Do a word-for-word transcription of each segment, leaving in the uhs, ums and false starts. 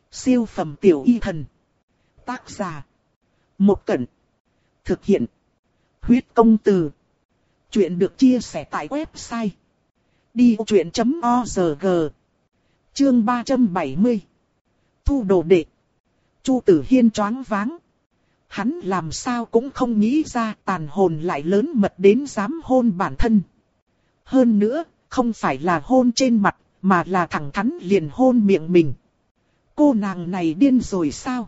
Siêu phẩm tiểu y thần. Tác giả. Một Cẩn. Thực hiện. Huyết công từ. Chuyện được chia sẻ tại website đi vô chuyện chấm org. Chương ba trăm bảy mươi. Thu đồ đệ. Chu Tử Hiên choáng váng. Hắn làm sao cũng không nghĩ ra tàn hồn lại lớn mật đến dám hôn bản thân. Hơn nữa, không phải là hôn trên mặt, mà là thẳng thắn liền hôn miệng mình. Cô nàng này điên rồi sao?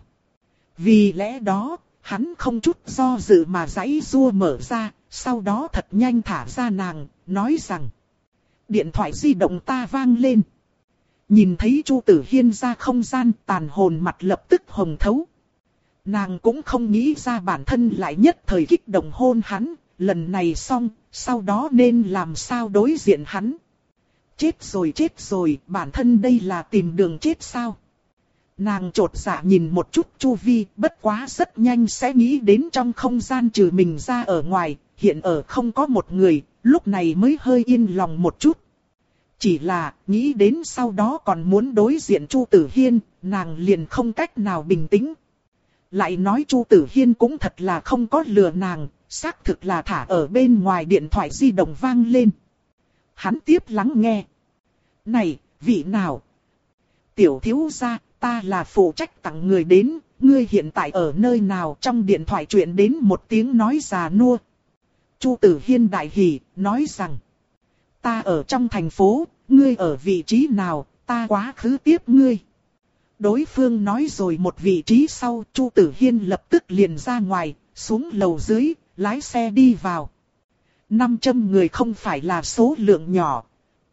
Vì lẽ đó, hắn không chút do dự mà giãy giụa mở ra, sau đó thật nhanh thả ra nàng, nói rằng: điện thoại di động ta vang lên. Nhìn thấy Chu Tử Hiên ra không gian, tàn hồn mặt lập tức hồng thấu. Nàng cũng không nghĩ ra bản thân lại nhất thời kích động hôn hắn, lần này xong, sau đó nên làm sao đối diện hắn. Chết rồi chết rồi, bản thân đây là tìm đường chết sao? Nàng chột dạ nhìn một chút chu vi, bất quá rất nhanh sẽ nghĩ đến trong không gian trừ mình ra ở ngoài, hiện ở không có một người, lúc này mới hơi yên lòng một chút. Chỉ là, nghĩ đến sau đó còn muốn đối diện Chu Tử Hiên, nàng liền không cách nào bình tĩnh. Lại nói Chu Tử Hiên cũng thật là không có lừa nàng, xác thực là thả ở bên ngoài điện thoại di động vang lên. Hắn tiếp lắng nghe. Này, vị nào? Tiểu thiếu gia, ta là phụ trách tặng người đến, ngươi hiện tại ở nơi nào? Trong điện thoại truyền đến một tiếng nói già nua. Chu Tử Hiên đại hỉ, nói rằng: ta ở trong thành phố, ngươi ở vị trí nào, ta quá khứ tiếp ngươi. Đối phương nói rồi một vị trí sau, Chu Tử Hiên lập tức liền ra ngoài, xuống lầu dưới, lái xe đi vào. năm trăm người không phải là số lượng nhỏ.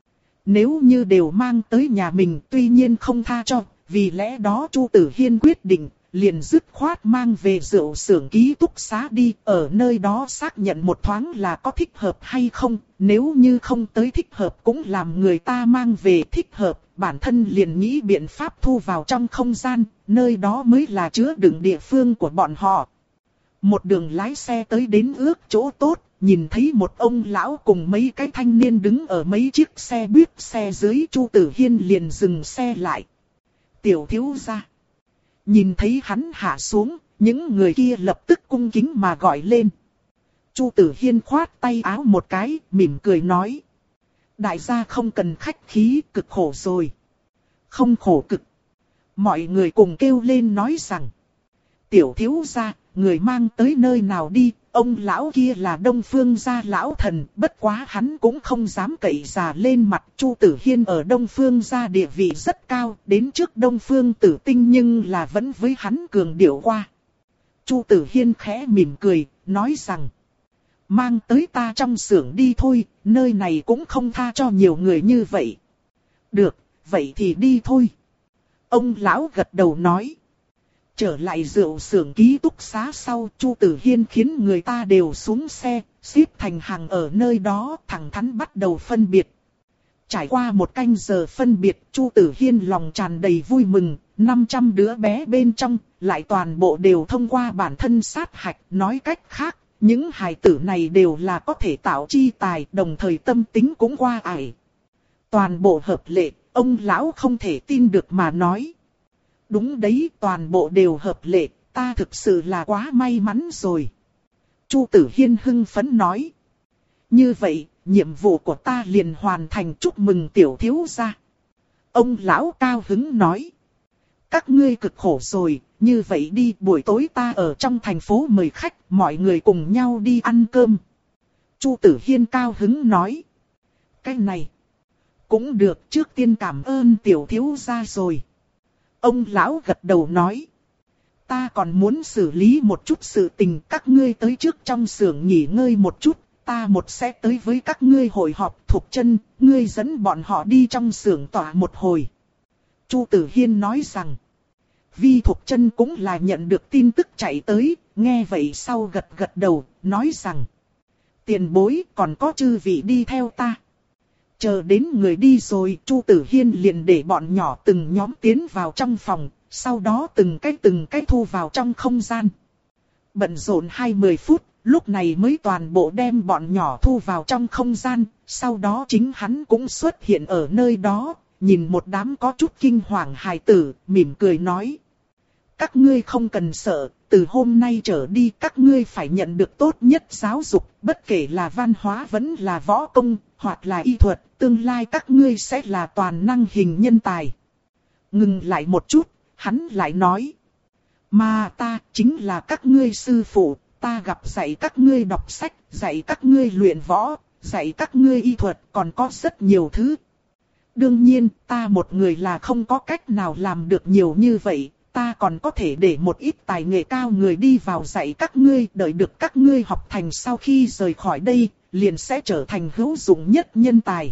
Nếu như đều mang tới nhà mình tuy nhiên không tha cho, vì lẽ đó Chu Tử Hiên quyết định, liền dứt khoát mang về rượu xưởng ký túc xá đi, ở nơi đó xác nhận một thoáng là có thích hợp hay không, nếu như không tới thích hợp cũng làm người ta mang về thích hợp, bản thân liền nghĩ biện pháp thu vào trong không gian, nơi đó mới là chứa đựng địa phương của bọn họ. Một đường lái xe tới đến ước chỗ tốt, nhìn thấy một ông lão cùng mấy cái thanh niên đứng ở mấy chiếc xe buýt xe dưới, Chu Tử Hiên liền dừng xe lại. Tiểu thiếu gia. Nhìn thấy hắn hạ xuống, những người kia lập tức cung kính mà gọi lên. Chu Tử Hiên khoát tay áo một cái, mỉm cười nói: đại gia không cần khách khí, cực khổ rồi. Không khổ cực. Mọi người cùng kêu lên nói rằng: tiểu thiếu gia, người mang tới nơi nào đi? Ông lão kia là Đông Phương gia lão thần, bất quá hắn cũng không dám cậy già lên mặt. Chu Tử Hiên ở Đông Phương gia địa vị rất cao, đến trước Đông Phương Tử Tinh nhưng là vẫn với hắn cường điệu qua. Chu Tử Hiên khẽ mỉm cười, nói rằng: mang tới ta trong xưởng đi thôi, nơi này cũng không tha cho nhiều người như vậy. Được, vậy thì đi thôi. Ông lão gật đầu nói. Trở lại rượu xưởng ký túc xá sau, Chu Tử Hiên khiến người ta đều xuống xe, xếp thành hàng ở nơi đó, thẳng thắn bắt đầu phân biệt. Trải qua một canh giờ phân biệt, Chu Tử Hiên lòng tràn đầy vui mừng, năm trăm đứa bé bên trong, lại toàn bộ đều thông qua bản thân sát hạch, nói cách khác, những hài tử này đều là có thể tạo chi tài, đồng thời tâm tính cũng qua ải. Toàn bộ hợp lệ, ông lão không thể tin được mà nói. Đúng đấy, toàn bộ đều hợp lệ, ta thực sự là quá may mắn rồi. Chu Tử Hiên hưng phấn nói. Như vậy, nhiệm vụ của ta liền hoàn thành, chúc mừng tiểu thiếu gia. Ông lão cao hứng nói. Các ngươi cực khổ rồi, như vậy đi, buổi tối ta ở trong thành phố mời khách, mọi người cùng nhau đi ăn cơm. Chu Tử Hiên cao hứng nói. Cái này, cũng được, trước tiên cảm ơn tiểu thiếu gia rồi. Ông lão gật đầu nói. Ta còn muốn xử lý một chút sự tình, các ngươi tới trước trong xưởng nghỉ ngơi một chút, ta một sẽ tới với các ngươi hội họp. Thục Chân, ngươi dẫn bọn họ đi trong xưởng tỏa một hồi. Chu Tử Hiên nói rằng. Vi Thục Chân cũng là nhận được tin tức chạy tới, nghe vậy sau gật gật đầu, nói rằng. Tiền bối, còn có chư vị đi theo ta. Chờ đến người đi rồi, Chu Tử Hiên liền để bọn nhỏ từng nhóm tiến vào trong phòng, sau đó từng cái từng cái thu vào trong không gian. Bận rộn hai mươi phút, lúc này mới toàn bộ đem bọn nhỏ thu vào trong không gian, sau đó chính hắn cũng xuất hiện ở nơi đó, nhìn một đám có chút kinh hoàng hài tử, mỉm cười nói. Các ngươi không cần sợ, từ hôm nay trở đi các ngươi phải nhận được tốt nhất giáo dục, bất kể là văn hóa vẫn là võ công, hoặc là y thuật, tương lai các ngươi sẽ là toàn năng hình nhân tài. Ngừng lại một chút, hắn lại nói. Mà ta chính là các ngươi sư phụ, ta gặp dạy các ngươi đọc sách, dạy các ngươi luyện võ, dạy các ngươi y thuật, còn có rất nhiều thứ. Đương nhiên, ta một người là không có cách nào làm được nhiều như vậy, ta còn có thể để một ít tài nghệ cao người đi vào dạy các ngươi, đợi được các ngươi học thành sau khi rời khỏi đây, liền sẽ trở thành hữu dụng nhất nhân tài.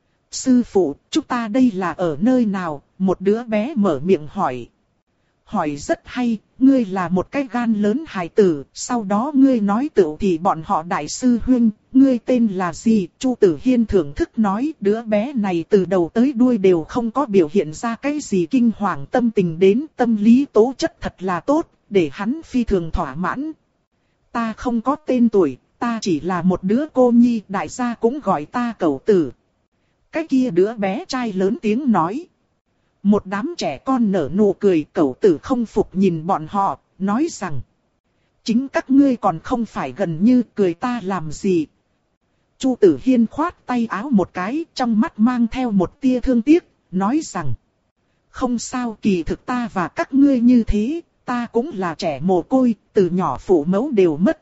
Sư phụ, chúng ta đây là ở nơi nào? Một đứa bé mở miệng hỏi. Hỏi rất hay, ngươi là một cái gan lớn hài tử, sau đó ngươi nói tựu thì bọn họ đại sư huynh, ngươi tên là gì? Chu Tử Hiên thưởng thức nói, đứa bé này từ đầu tới đuôi đều không có biểu hiện ra cái gì kinh hoàng tâm tình đến, tâm lý tố chất thật là tốt, để hắn phi thường thỏa mãn. Ta không có tên tuổi, ta chỉ là một đứa cô nhi, đại gia cũng gọi ta cẩu tử. Cái kia đứa bé trai lớn tiếng nói. Một đám trẻ con nở nụ cười, cẩu tử không phục nhìn bọn họ, nói rằng. Chính các ngươi còn không phải gần như cười ta làm gì. Chu Tử Hiên khoát tay áo một cái, trong mắt mang theo một tia thương tiếc, nói rằng. Không sao, kỳ thực ta và các ngươi như thế, ta cũng là trẻ mồ côi, từ nhỏ phụ mẫu đều mất.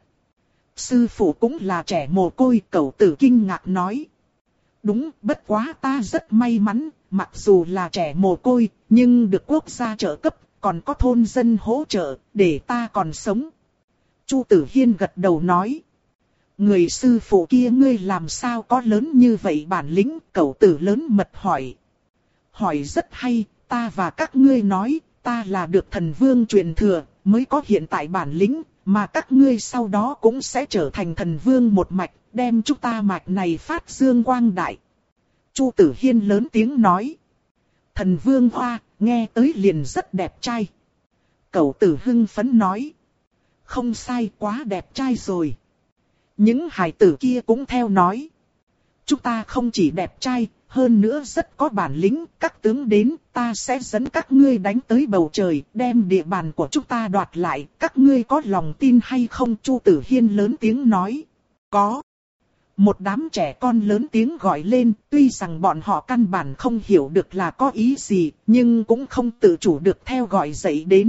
Sư phụ cũng là trẻ mồ côi, cẩu tử kinh ngạc nói. Đúng, bất quá ta rất may mắn, mặc dù là trẻ mồ côi, nhưng được quốc gia trợ cấp, còn có thôn dân hỗ trợ, để ta còn sống. Chu Tử Hiên gật đầu nói. Người sư phụ kia ngươi làm sao có lớn như vậy bản lĩnh, cẩu tử lớn mật hỏi. Hỏi rất hay, ta và các ngươi nói, ta là được thần vương truyền thừa, mới có hiện tại bản lĩnh, mà các ngươi sau đó cũng sẽ trở thành thần vương một mạch, đem chúng ta mạch này phát dương quang đại. Chu Tử Hiên lớn tiếng nói. Thần vương hoa, nghe tới liền rất đẹp trai. Cẩu tử hưng phấn nói. Không sai, quá đẹp trai rồi. Những hài tử kia cũng theo nói. Chúng ta không chỉ đẹp trai, hơn nữa rất có bản lĩnh, các tướng đến, ta sẽ dẫn các ngươi đánh tới bầu trời, đem địa bàn của chúng ta đoạt lại, các ngươi có lòng tin hay không? Chu Tử Hiên lớn tiếng nói. Có. Một đám trẻ con lớn tiếng gọi lên, tuy rằng bọn họ căn bản không hiểu được là có ý gì, nhưng cũng không tự chủ được theo gọi dậy đến.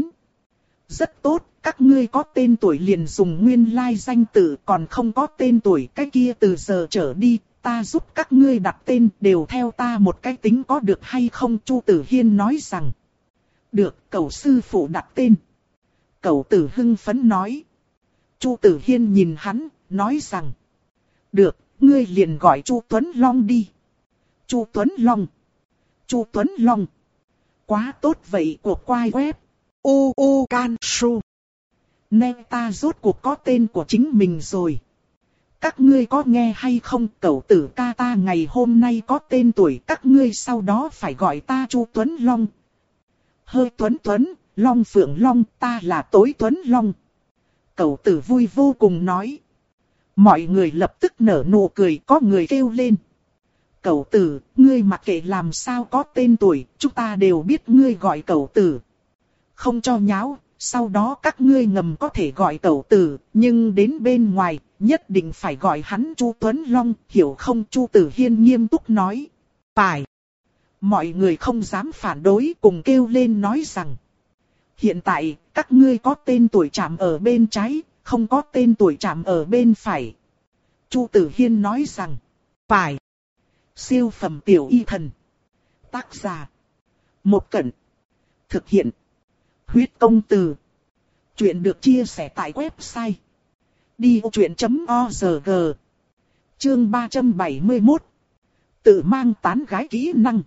Rất tốt, các ngươi có tên tuổi liền dùng nguyên lai danh tự, còn không có tên tuổi cái kia từ giờ trở đi, ta giúp các ngươi đặt tên, đều theo ta một cái tính có được hay không? Chu Tử Hiên nói rằng. Được, cẩu sư phụ đặt tên. Cẩu tử hưng phấn nói. Chu Tử Hiên nhìn hắn, nói rằng. Được, ngươi liền gọi Chu Tuấn Long đi. Chu Tuấn Long. Chu Tuấn Long. Quá tốt vậy, cuộc quay web. U U Can Su. Nay ta rốt cuộc có tên của chính mình rồi. Các ngươi có nghe hay không? Cẩu tử ca ta ngày hôm nay có tên tuổi, các ngươi sau đó phải gọi ta Chu Tuấn Long. Hơi Tuấn Tuấn, Long Phượng Long, ta là Tối Tuấn Long. Cẩu tử vui vô cùng nói. Mọi người lập tức nở nụ cười, có người kêu lên. Cẩu tử, ngươi mặc kệ làm sao có tên tuổi, chúng ta đều biết ngươi gọi cẩu tử. Không cho nháo, sau đó các ngươi ngầm có thể gọi cẩu tử, nhưng đến bên ngoài, nhất định phải gọi hắn Chu Tuấn Long, hiểu không? Chu Tử Hiên nghiêm túc nói. Phải. Mọi người không dám phản đối, cùng kêu lên nói rằng. Hiện tại, các ngươi có tên tuổi chạm ở bên trái, không có tên tuổi chạm ở bên phải. Chu Tử Hiên nói rằng. Phải. Siêu phẩm tiểu y thần. Tác giả. Một Cẩn. Thực hiện. Huyết công từ. Chuyện được chia sẻ tại website. đi ô chuyện chấm o rờ giê. Chương ba trăm bảy mươi mốt. Tự mang tán gái kỹ năng.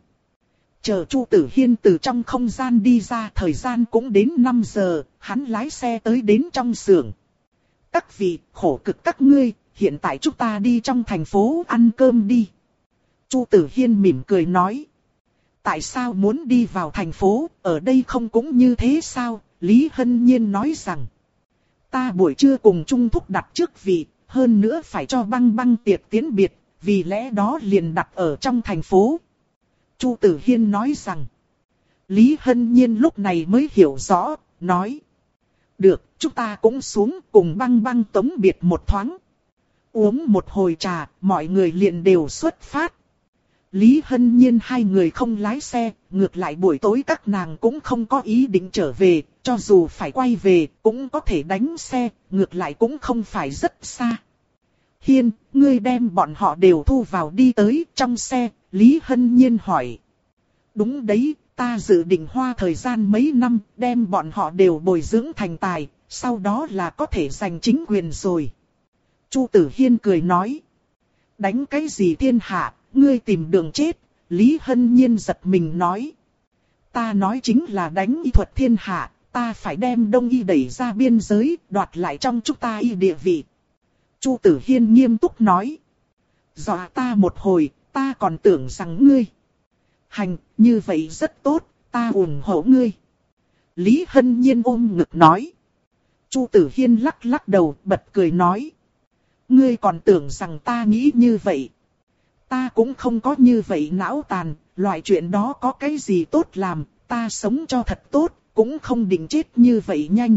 Chờ Chu Tử Hiên từ trong không gian đi ra, thời gian cũng đến năm giờ, hắn lái xe tới đến trong xưởng. Các vị, khổ cực các ngươi, hiện tại chúng ta đi trong thành phố ăn cơm đi. Chu Tử Hiên mỉm cười nói. Tại sao muốn đi vào thành phố, ở đây không cũng như thế sao? Lý Hân Nhiên nói rằng. Ta buổi trưa cùng Trung Thúc đặt trước vị, hơn nữa phải cho băng băng tiệc tiến biệt, vì lẽ đó liền đặt ở trong thành phố. Chu Tử Hiên nói rằng. Lý Hân Nhiên lúc này mới hiểu rõ, nói. Được, chúng ta cũng xuống cùng băng băng tống biệt một thoáng. Uống một hồi trà, mọi người liền đều xuất phát. Lý Hân Nhiên hai người không lái xe, ngược lại buổi tối các nàng cũng không có ý định trở về, cho dù phải quay về, cũng có thể đánh xe, ngược lại cũng không phải rất xa. Hiên, ngươi đem bọn họ đều thu vào đi tới trong xe, Lý Hân Nhiên hỏi. Đúng đấy, ta dự định hoa thời gian mấy năm, đem bọn họ đều bồi dưỡng thành tài, sau đó là có thể giành chính quyền rồi. Chu Tử Hiên cười nói. Đánh cái gì thiên hạ, ngươi tìm đường chết, Lý Hân Nhiên giật mình nói. Ta nói chính là đánh y thuật thiên hạ, ta phải đem Đông Y đẩy ra biên giới, đoạt lại trong chúng ta y địa vị. Chu Tử Hiên nghiêm túc nói. Dọa ta một hồi, ta còn tưởng rằng ngươi. Hành, như vậy rất tốt, ta ủng hộ ngươi. Lý Hân Nhiên ôm ngực nói. Chu Tử Hiên lắc lắc đầu, bật cười nói. Ngươi còn tưởng rằng ta nghĩ như vậy. Ta cũng không có như vậy não tàn, loại chuyện đó có cái gì tốt làm, ta sống cho thật tốt, cũng không định chết như vậy nhanh.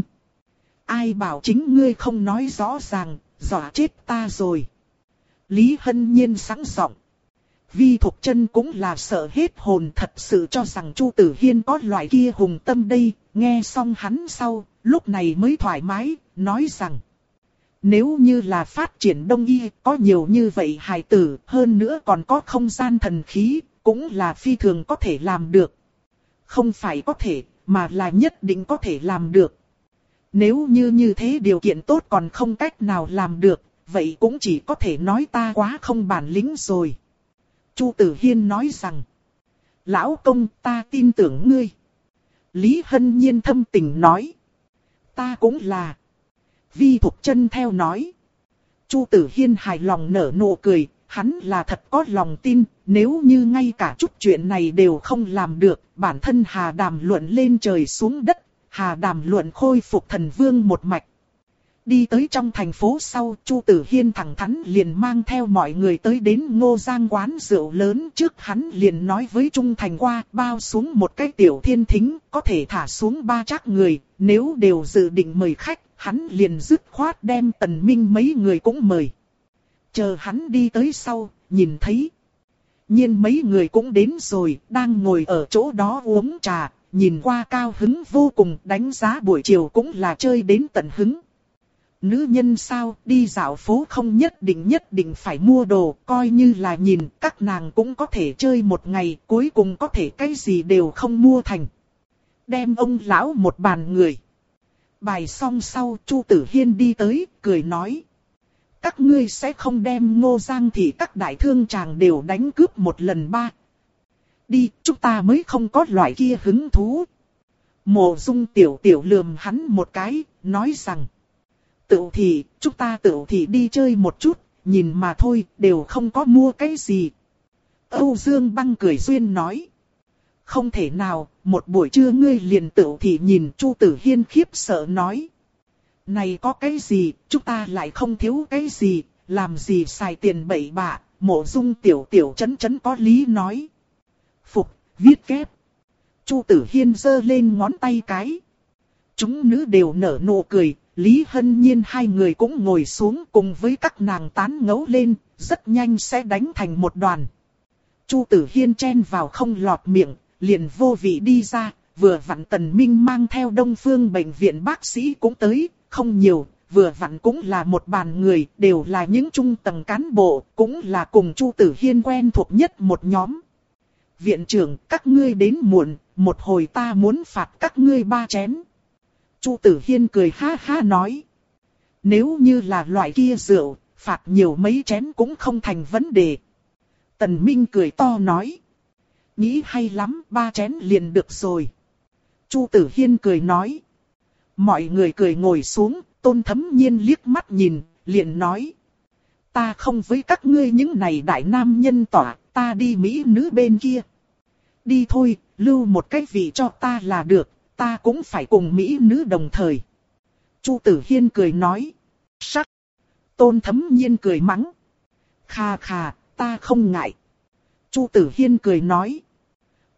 Ai bảo chính ngươi không nói rõ ràng, dọa chết ta rồi. Lý Hân Nhiên sẵn giọng. Vi Thục Chân cũng là sợ hết hồn, thật sự cho rằng Chu Tử Hiên có loại kia hùng tâm đây, nghe xong hắn sau, lúc này mới thoải mái, nói rằng. Nếu như là phát triển Đông Y, có nhiều như vậy hài tử, hơn nữa còn có không gian thần khí, cũng là phi thường có thể làm được. Không phải có thể, mà là nhất định có thể làm được. Nếu như như thế điều kiện tốt còn không cách nào làm được, vậy cũng chỉ có thể nói ta quá không bản lĩnh rồi. Chu Tử Hiên nói rằng, lão công ta tin tưởng ngươi. Lý Hân Nhiên thâm tình nói, ta cũng là. Vi Thục Chân theo nói. Chu Tử Hiên hài lòng nở nụ cười, hắn là thật có lòng tin, nếu như ngay cả chút chuyện này đều không làm được, bản thân Hà Đàm Luận lên trời xuống đất, Hà Đàm Luận khôi phục thần vương một mạch. Đi tới trong thành phố sau, Chu Tử Hiên thẳng thắn liền mang theo mọi người tới đến Ngô Giang quán rượu lớn, trước hắn liền nói với Trung Thành qua, bao xuống một cái tiểu thiên thính, có thể thả xuống ba trác người, nếu đều dự định mời khách, hắn liền dứt khoát đem Tần Minh mấy người cũng mời. Chờ hắn đi tới sau, nhìn thấy. Nhiên mấy người cũng đến rồi, đang ngồi ở chỗ đó uống trà, nhìn qua cao hứng vô cùng, đánh giá buổi chiều cũng là chơi đến tận hứng. Nữ nhân sao, đi dạo phố không nhất định nhất định phải mua đồ, coi như là nhìn, các nàng cũng có thể chơi một ngày, cuối cùng có thể cái gì đều không mua thành. Đem ông lão một bàn người. Bài xong sau, Chu Tử Hiên đi tới, cười nói. Các ngươi sẽ không đem Ngô Giang thì các đại thương chàng đều đánh cướp một lần ba. Đi, chúng ta mới không có loại kia hứng thú. Mộ Dung tiểu tiểu lườm hắn một cái, nói rằng. Tựu thị, chúng ta tựu thị đi chơi một chút, nhìn mà thôi, đều không có mua cái gì. Âu Dương Băng cười duyên nói. Không thể nào, một buổi trưa ngươi liền tựu thị nhìn. Chu Tử Hiên khiếp sợ nói. Này có cái gì, chúng ta lại không thiếu cái gì, làm gì xài tiền bậy bạ. Mộ Dung tiểu tiểu chấn chấn có lý nói. Phục, viết kép. Chu Tử Hiên giơ lên ngón tay cái. Chúng nữ đều nở nụ cười. Lý Hân Nhiên hai người cũng ngồi xuống cùng với các nàng tán ngẫu lên, rất nhanh sẽ đánh thành một đoàn. Chu Tử Hiên chen vào không lọt miệng, liền vô vị đi ra, vừa vặn Tần Minh mang theo Đông Phương bệnh viện bác sĩ cũng tới, không nhiều, vừa vặn cũng là một bàn người, đều là những trung tầng cán bộ, cũng là cùng Chu Tử Hiên quen thuộc nhất một nhóm. Viện trưởng, các ngươi đến muộn, một hồi ta muốn phạt các ngươi ba chén. Chu Tử Hiên cười ha ha nói. Nếu như là loại kia rượu, phạt nhiều mấy chén cũng không thành vấn đề. Tần Minh cười to nói. Nghĩ hay lắm, ba chén liền được rồi. Chu Tử Hiên cười nói. Mọi người cười ngồi xuống, Tôn Thấm Nhiên liếc mắt nhìn, liền nói. Ta không với các ngươi những này đại nam nhân tỏa, ta đi Mỹ nữ bên kia. Đi thôi, lưu một cái vị cho ta là được. Ta cũng phải cùng Mỹ nữ đồng thời. Chu Tử Hiên cười nói. Sắc. Tôn Thấm Nhiên cười mắng. Khà khà, ta không ngại. Chu Tử Hiên cười nói.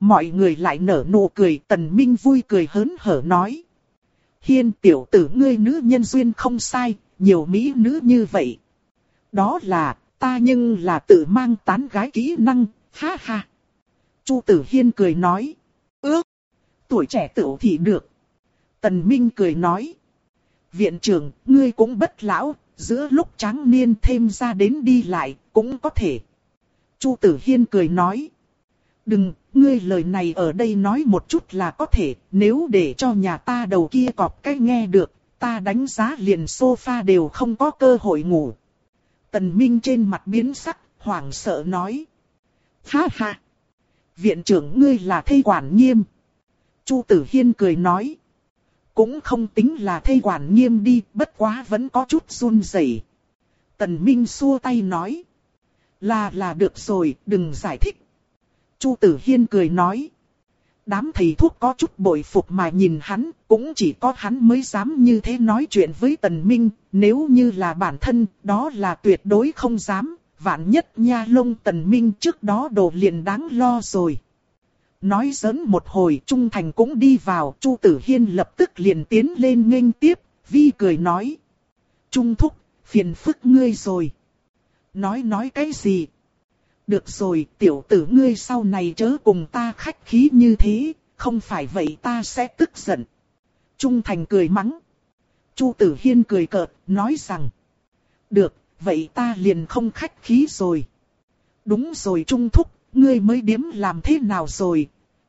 Mọi người lại nở nụ cười, Tần Minh vui cười hớn hở nói. Hiên tiểu tử ngươi nữ nhân duyên không sai, nhiều mỹ nữ như vậy. Đó là, ta nhưng là tự mang tán gái kỹ năng, ha ha. Chu Tử Hiên cười nói. Ước, tuổi trẻ tựu thì được. Tần Minh cười nói. Viện trưởng, ngươi cũng bất lão, giữa lúc tráng niên thêm ra đến đi lại, cũng có thể. Chu Tử Hiên cười nói. Đừng, ngươi lời này ở đây nói một chút là có thể, nếu để cho nhà ta đầu kia cọp cái nghe được, ta đánh giá liền sofa đều không có cơ hội ngủ. Tần Minh trên mặt biến sắc, hoảng sợ nói. Ha ha! Viện trưởng ngươi là thây quản nghiêm. Chu Tử Hiên cười nói. Cũng không tính là thây quản nghiêm đi, bất quá vẫn có chút run rẩy. Tần Minh xua tay nói. Là là được rồi, đừng giải thích. Chu Tử Hiên cười nói. Đám thầy thuốc có chút bội phục mà nhìn hắn, cũng chỉ có hắn mới dám như thế nói chuyện với Tần Minh, nếu như là bản thân, đó là tuyệt đối không dám, vạn nhất nha lông Tần Minh trước đó đổ liền đáng lo rồi. Nói giỡn một hồi, Trung Thành cũng đi vào, Chu Tử Hiên lập tức liền tiến lên nghênh tiếp, vi cười nói. Trung thúc, phiền phức ngươi rồi. Nói nói cái gì? Được rồi, tiểu tử ngươi sau này chớ cùng ta khách khí như thế, không phải vậy ta sẽ tức giận. Trung Thành cười mắng. Chu Tử Hiên cười cợt, nói rằng. Được, vậy ta liền không khách khí rồi. Đúng rồi Trung thúc, ngươi mới điếm làm thế nào rồi?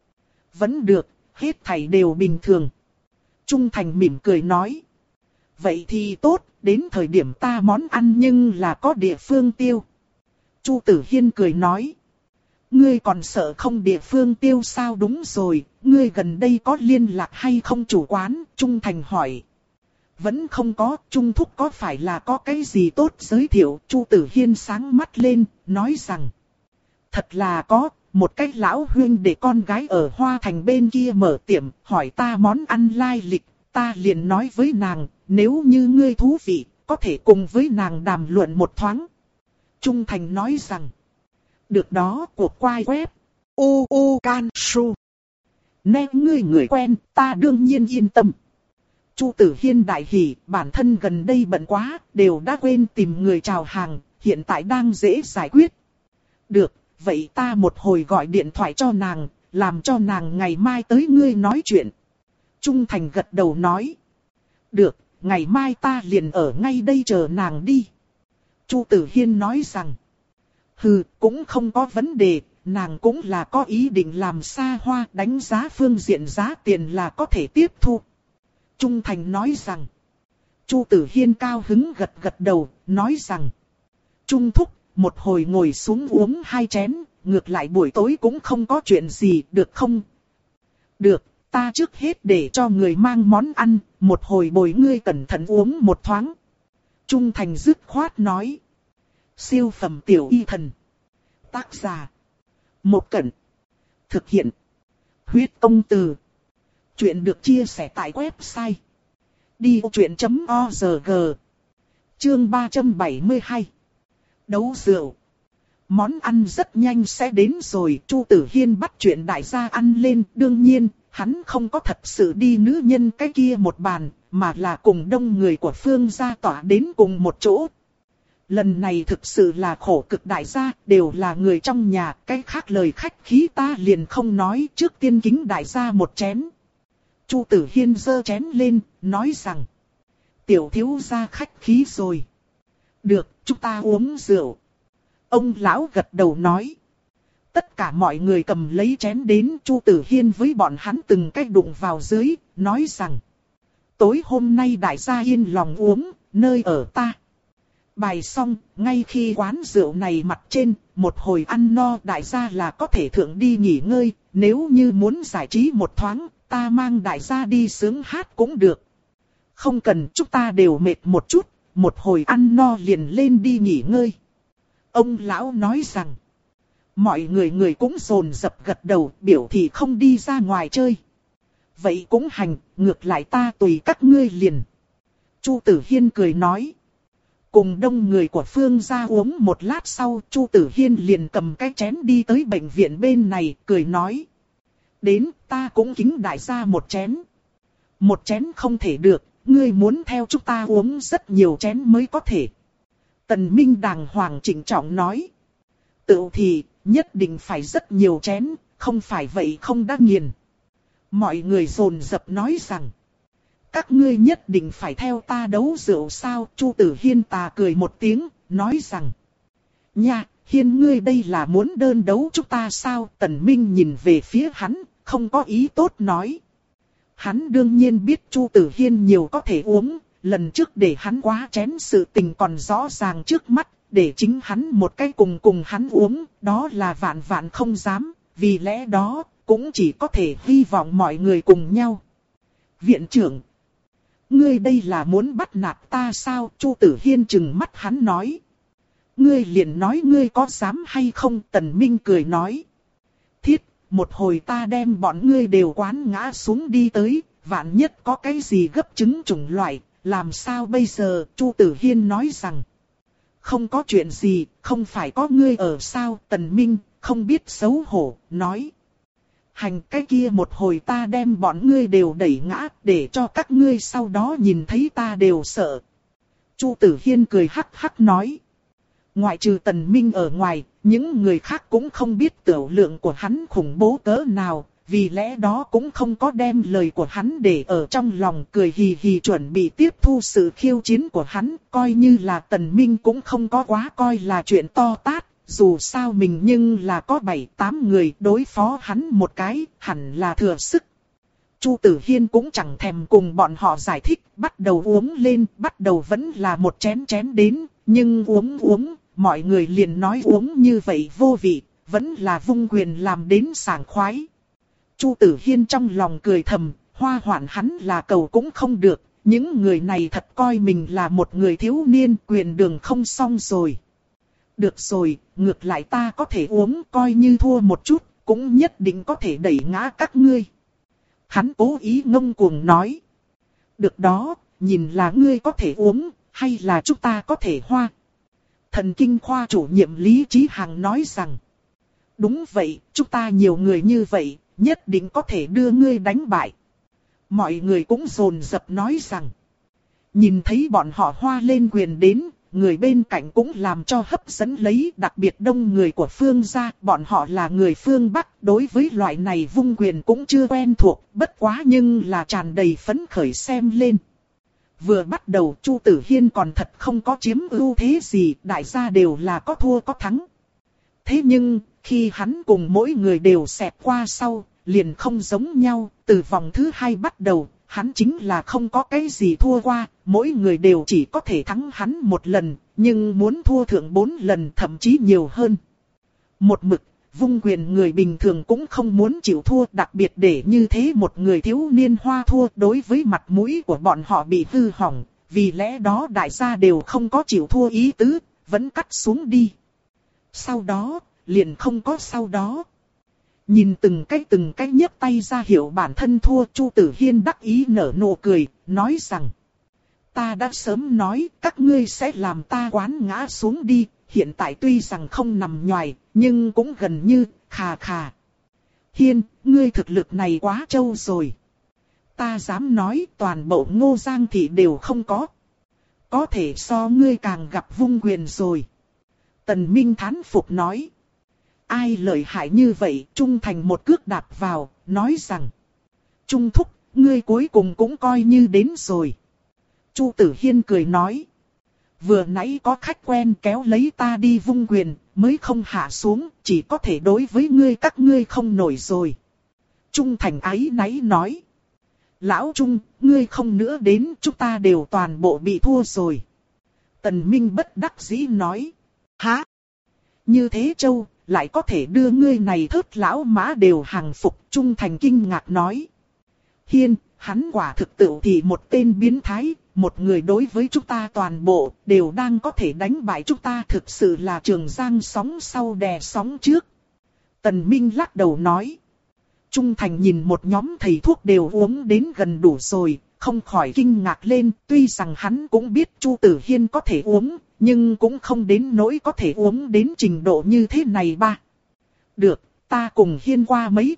Vẫn được, hết thảy đều bình thường. Trung Thành mỉm cười nói. Vậy thì tốt, đến thời điểm ta món ăn nhưng là có địa phương tiêu. Chu Tử Hiên cười nói. Ngươi còn sợ không địa phương tiêu sao? Đúng rồi, ngươi gần đây có liên lạc hay không chủ quán? Trung Thành hỏi. Vẫn không có, Trung thúc có phải là có cái gì tốt giới thiệu? Chu Tử Hiên sáng mắt lên, nói rằng. Thật là có, một cái lão huynh để con gái ở Hoa Thành bên kia mở tiệm, hỏi ta món ăn lai lịch, ta liền nói với nàng, nếu như ngươi thú vị, có thể cùng với nàng đàm luận một thoáng. Trung Thành nói rằng, được đó, cuộc quay web, u u can su. Nè ngươi người quen, ta đương nhiên yên tâm. Chu Tử Hiên đại hỉ, bản thân gần đây bận quá, đều đã quên tìm người chào hàng, hiện tại đang dễ giải quyết. Được, vậy ta một hồi gọi điện thoại cho nàng, làm cho nàng ngày mai tới ngươi nói chuyện. Trung Thành gật đầu nói. Được, ngày mai ta liền ở ngay đây chờ nàng đi. Chu Tử Hiên nói rằng. Hừ, cũng không có vấn đề, nàng cũng là có ý định làm xa hoa, đánh giá phương diện giá tiền là có thể tiếp thu. Trung Thành nói rằng. Chu Tử Hiên cao hứng gật gật đầu, nói rằng. Trung thúc, một hồi ngồi xuống uống hai chén, ngược lại buổi tối cũng không có chuyện gì, được không? Được, ta trước hết để cho người mang món ăn, một hồi bồi ngươi cẩn thận uống một thoáng. Trung Thành dứt khoát nói. Siêu phẩm tiểu y thần. Tác giả. Một Cẩn. Thực hiện. Huyết công từ. Chuyện được chia sẻ tại website. đi vô chuyện chấm org. Chương ba trăm bảy mươi hai. Đấu rượu. Món ăn rất nhanh sẽ đến rồi, Chu Tử Hiên bắt chuyện đại gia ăn lên, đương nhiên, hắn không có thật sự đi nữ nhân cái kia một bàn, mà là cùng đông người của Phương gia tỏa đến cùng một chỗ. Lần này thực sự là khổ cực đại gia, đều là người trong nhà, cái khác lời khách khí ta liền không nói, trước tiên kính đại gia một chén. Chu Tử Hiên giơ chén lên, nói rằng, tiểu thiếu gia khách khí rồi. Được, chúng ta uống rượu. Ông lão gật đầu nói. Tất cả mọi người cầm lấy chén đến, Chu Tử Hiên với bọn hắn từng cái đụng vào dưới, nói rằng. Tối hôm nay đại gia yên lòng uống, nơi ở ta. Bài xong, ngay khi quán rượu này mặt trên, một hồi ăn no đại gia là có thể thượng đi nghỉ ngơi, nếu như muốn giải trí một thoáng, ta mang đại gia đi sướng hát cũng được. Không cần, chúng ta đều mệt một chút, một hồi ăn no liền lên đi nghỉ ngơi. Ông lão nói rằng, mọi người người cũng dồn dập gật đầu, biểu thị không đi ra ngoài chơi. Vậy cũng hành, ngược lại ta tùy các ngươi liền. Chu Tử Hiên cười nói. Cùng đông người của Phương gia uống một lát sau, Chu Tử Hiên liền cầm cái chén đi tới bệnh viện bên này, cười nói. Đến, ta cũng kính đại gia một chén. Một chén không thể được, ngươi muốn theo chúng ta uống rất nhiều chén mới có thể. Tần Minh đàng hoàng trịnh trọng nói. Tựu thì, nhất định phải rất nhiều chén, không phải vậy không đã nghiền. Mọi người dồn dập nói rằng. Các ngươi nhất định phải theo ta đấu rượu sao? Chu Tử Hiên tà cười một tiếng, nói rằng. Nha, Hiên ngươi đây là muốn đơn đấu chúng ta sao? Tần Minh nhìn về phía hắn, không có ý tốt nói. Hắn đương nhiên biết Chu Tử Hiên nhiều có thể uống, lần trước để hắn quá chén sự tình còn rõ ràng trước mắt, để chính hắn một cái cùng cùng hắn uống, đó là vạn vạn không dám, vì lẽ đó, cũng chỉ có thể hy vọng mọi người cùng nhau. Viện trưởng, ngươi đây là muốn bắt nạt ta sao? Chu Tử Hiên trừng mắt hắn nói. Ngươi liền nói ngươi có dám hay không? Tần Minh cười nói. Thiết, một hồi ta đem bọn ngươi đều quán ngã xuống đi tới, vạn nhất có cái gì gấp trứng chủng loại, làm sao bây giờ? Chu Tử Hiên nói rằng. Không có chuyện gì, không phải có ngươi ở sao? Tần Minh, không biết xấu hổ, nói. Hành cái kia một hồi ta đem bọn ngươi đều đẩy ngã, để cho các ngươi sau đó nhìn thấy ta đều sợ. Chu Tử Hiên cười hắc hắc nói. Ngoại trừ Tần Minh ở ngoài, những người khác cũng không biết tiểu lượng của hắn khủng bố cỡ nào, vì lẽ đó cũng không có đem lời của hắn để ở trong lòng, cười hì hì chuẩn bị tiếp thu sự khiêu chiến của hắn, coi như là Tần Minh cũng không có quá coi là chuyện to tát, dù sao mình nhưng là có bảy tám người đối phó hắn một cái, hẳn là thừa sức. Chu Tử Hiên cũng chẳng thèm cùng bọn họ giải thích, bắt đầu uống lên, bắt đầu vẫn là một chén chén đến, nhưng uống uống, mọi người liền nói uống như vậy vô vị, vẫn là vung quyền làm đến sảng khoái. Chu Tử Hiên trong lòng cười thầm, Hoa Hoạn hắn là cầu cũng không được, những người này thật coi mình là một người thiếu niên, quyền đường không xong rồi. Được rồi, ngược lại ta có thể uống, coi như thua một chút, cũng nhất định có thể đẩy ngã các ngươi. Hắn cố ý ngông cuồng nói. Được đó, nhìn là ngươi có thể uống, hay là chúng ta có thể hoa. Thần kinh khoa chủ nhiệm Lý Chí Hằng nói rằng. Đúng vậy, chúng ta nhiều người như vậy, nhất định có thể đưa ngươi đánh bại. Mọi người cũng dồn dập nói rằng. Nhìn thấy bọn họ hoa lên quyền đến, người bên cạnh cũng làm cho hấp dẫn lấy, đặc biệt đông người của phương gia, bọn họ là người phương Bắc, đối với loại này vung quyền cũng chưa quen thuộc, bất quá nhưng là tràn đầy phấn khởi xem lên. Vừa bắt đầu Chu Tử Hiên còn thật không có chiếm ưu thế gì, đại gia đều là có thua có thắng. Thế nhưng, khi hắn cùng mỗi người đều xẹt qua sau, liền không giống nhau, từ vòng thứ hai bắt đầu, hắn chính là không có cái gì thua qua, mỗi người đều chỉ có thể thắng hắn một lần, nhưng muốn thua thượng bốn lần thậm chí nhiều hơn. Một mực, vung quyền người bình thường cũng không muốn chịu thua, đặc biệt để như thế một người thiếu niên hoa thua, đối với mặt mũi của bọn họ bị hư hỏng, vì lẽ đó đại gia đều không có chịu thua ý tứ, vẫn cắt xuống đi. Sau đó, liền không có sau đó. Nhìn từng cái từng cái nhấc tay ra hiệu bản thân thua, Chu Tử Hiên đắc ý nở nụ cười, nói rằng. Ta đã sớm nói các ngươi sẽ làm ta quán ngã xuống đi, hiện tại tuy rằng không nằm nhoài, nhưng cũng gần như, khà khà. Hiên, ngươi thực lực này quá trâu rồi. Ta dám nói toàn bộ Ngô Giang thị đều không có. Có thể so ngươi càng gặp vung quyền rồi. Tần Minh thán phục nói. Ai lợi hại như vậy? Trung Thành một cước đạp vào, nói rằng. Trung thúc, ngươi cuối cùng cũng coi như đến rồi. Chu Tử Hiên cười nói. Vừa nãy có khách quen kéo lấy ta đi vung quyền, mới không hạ xuống, chỉ có thể đối với ngươi các ngươi không nổi rồi. Trung Thành áy náy nói. Lão Trung, ngươi không nữa đến, chúng ta đều toàn bộ bị thua rồi. Tần Minh bất đắc dĩ nói. Hả? Như thế Châu, lại có thể đưa ngươi này thớt lão mã đều hàng phục. Trung Thành kinh ngạc nói. Hiên, hắn quả thực tự thì một tên biến thái, một người đối với chúng ta toàn bộ, đều đang có thể đánh bại chúng ta, thực sự là Trường Giang sóng sau đè sóng trước. Tần Minh lắc đầu nói. Trung Thành nhìn một nhóm thầy thuốc đều uống đến gần đủ rồi, không khỏi kinh ngạc lên, tuy rằng hắn cũng biết Chu Tử Hiên có thể uống, nhưng cũng không đến nỗi có thể uống đến trình độ như thế này ba. Được, ta cùng Hiên qua mấy chiêu,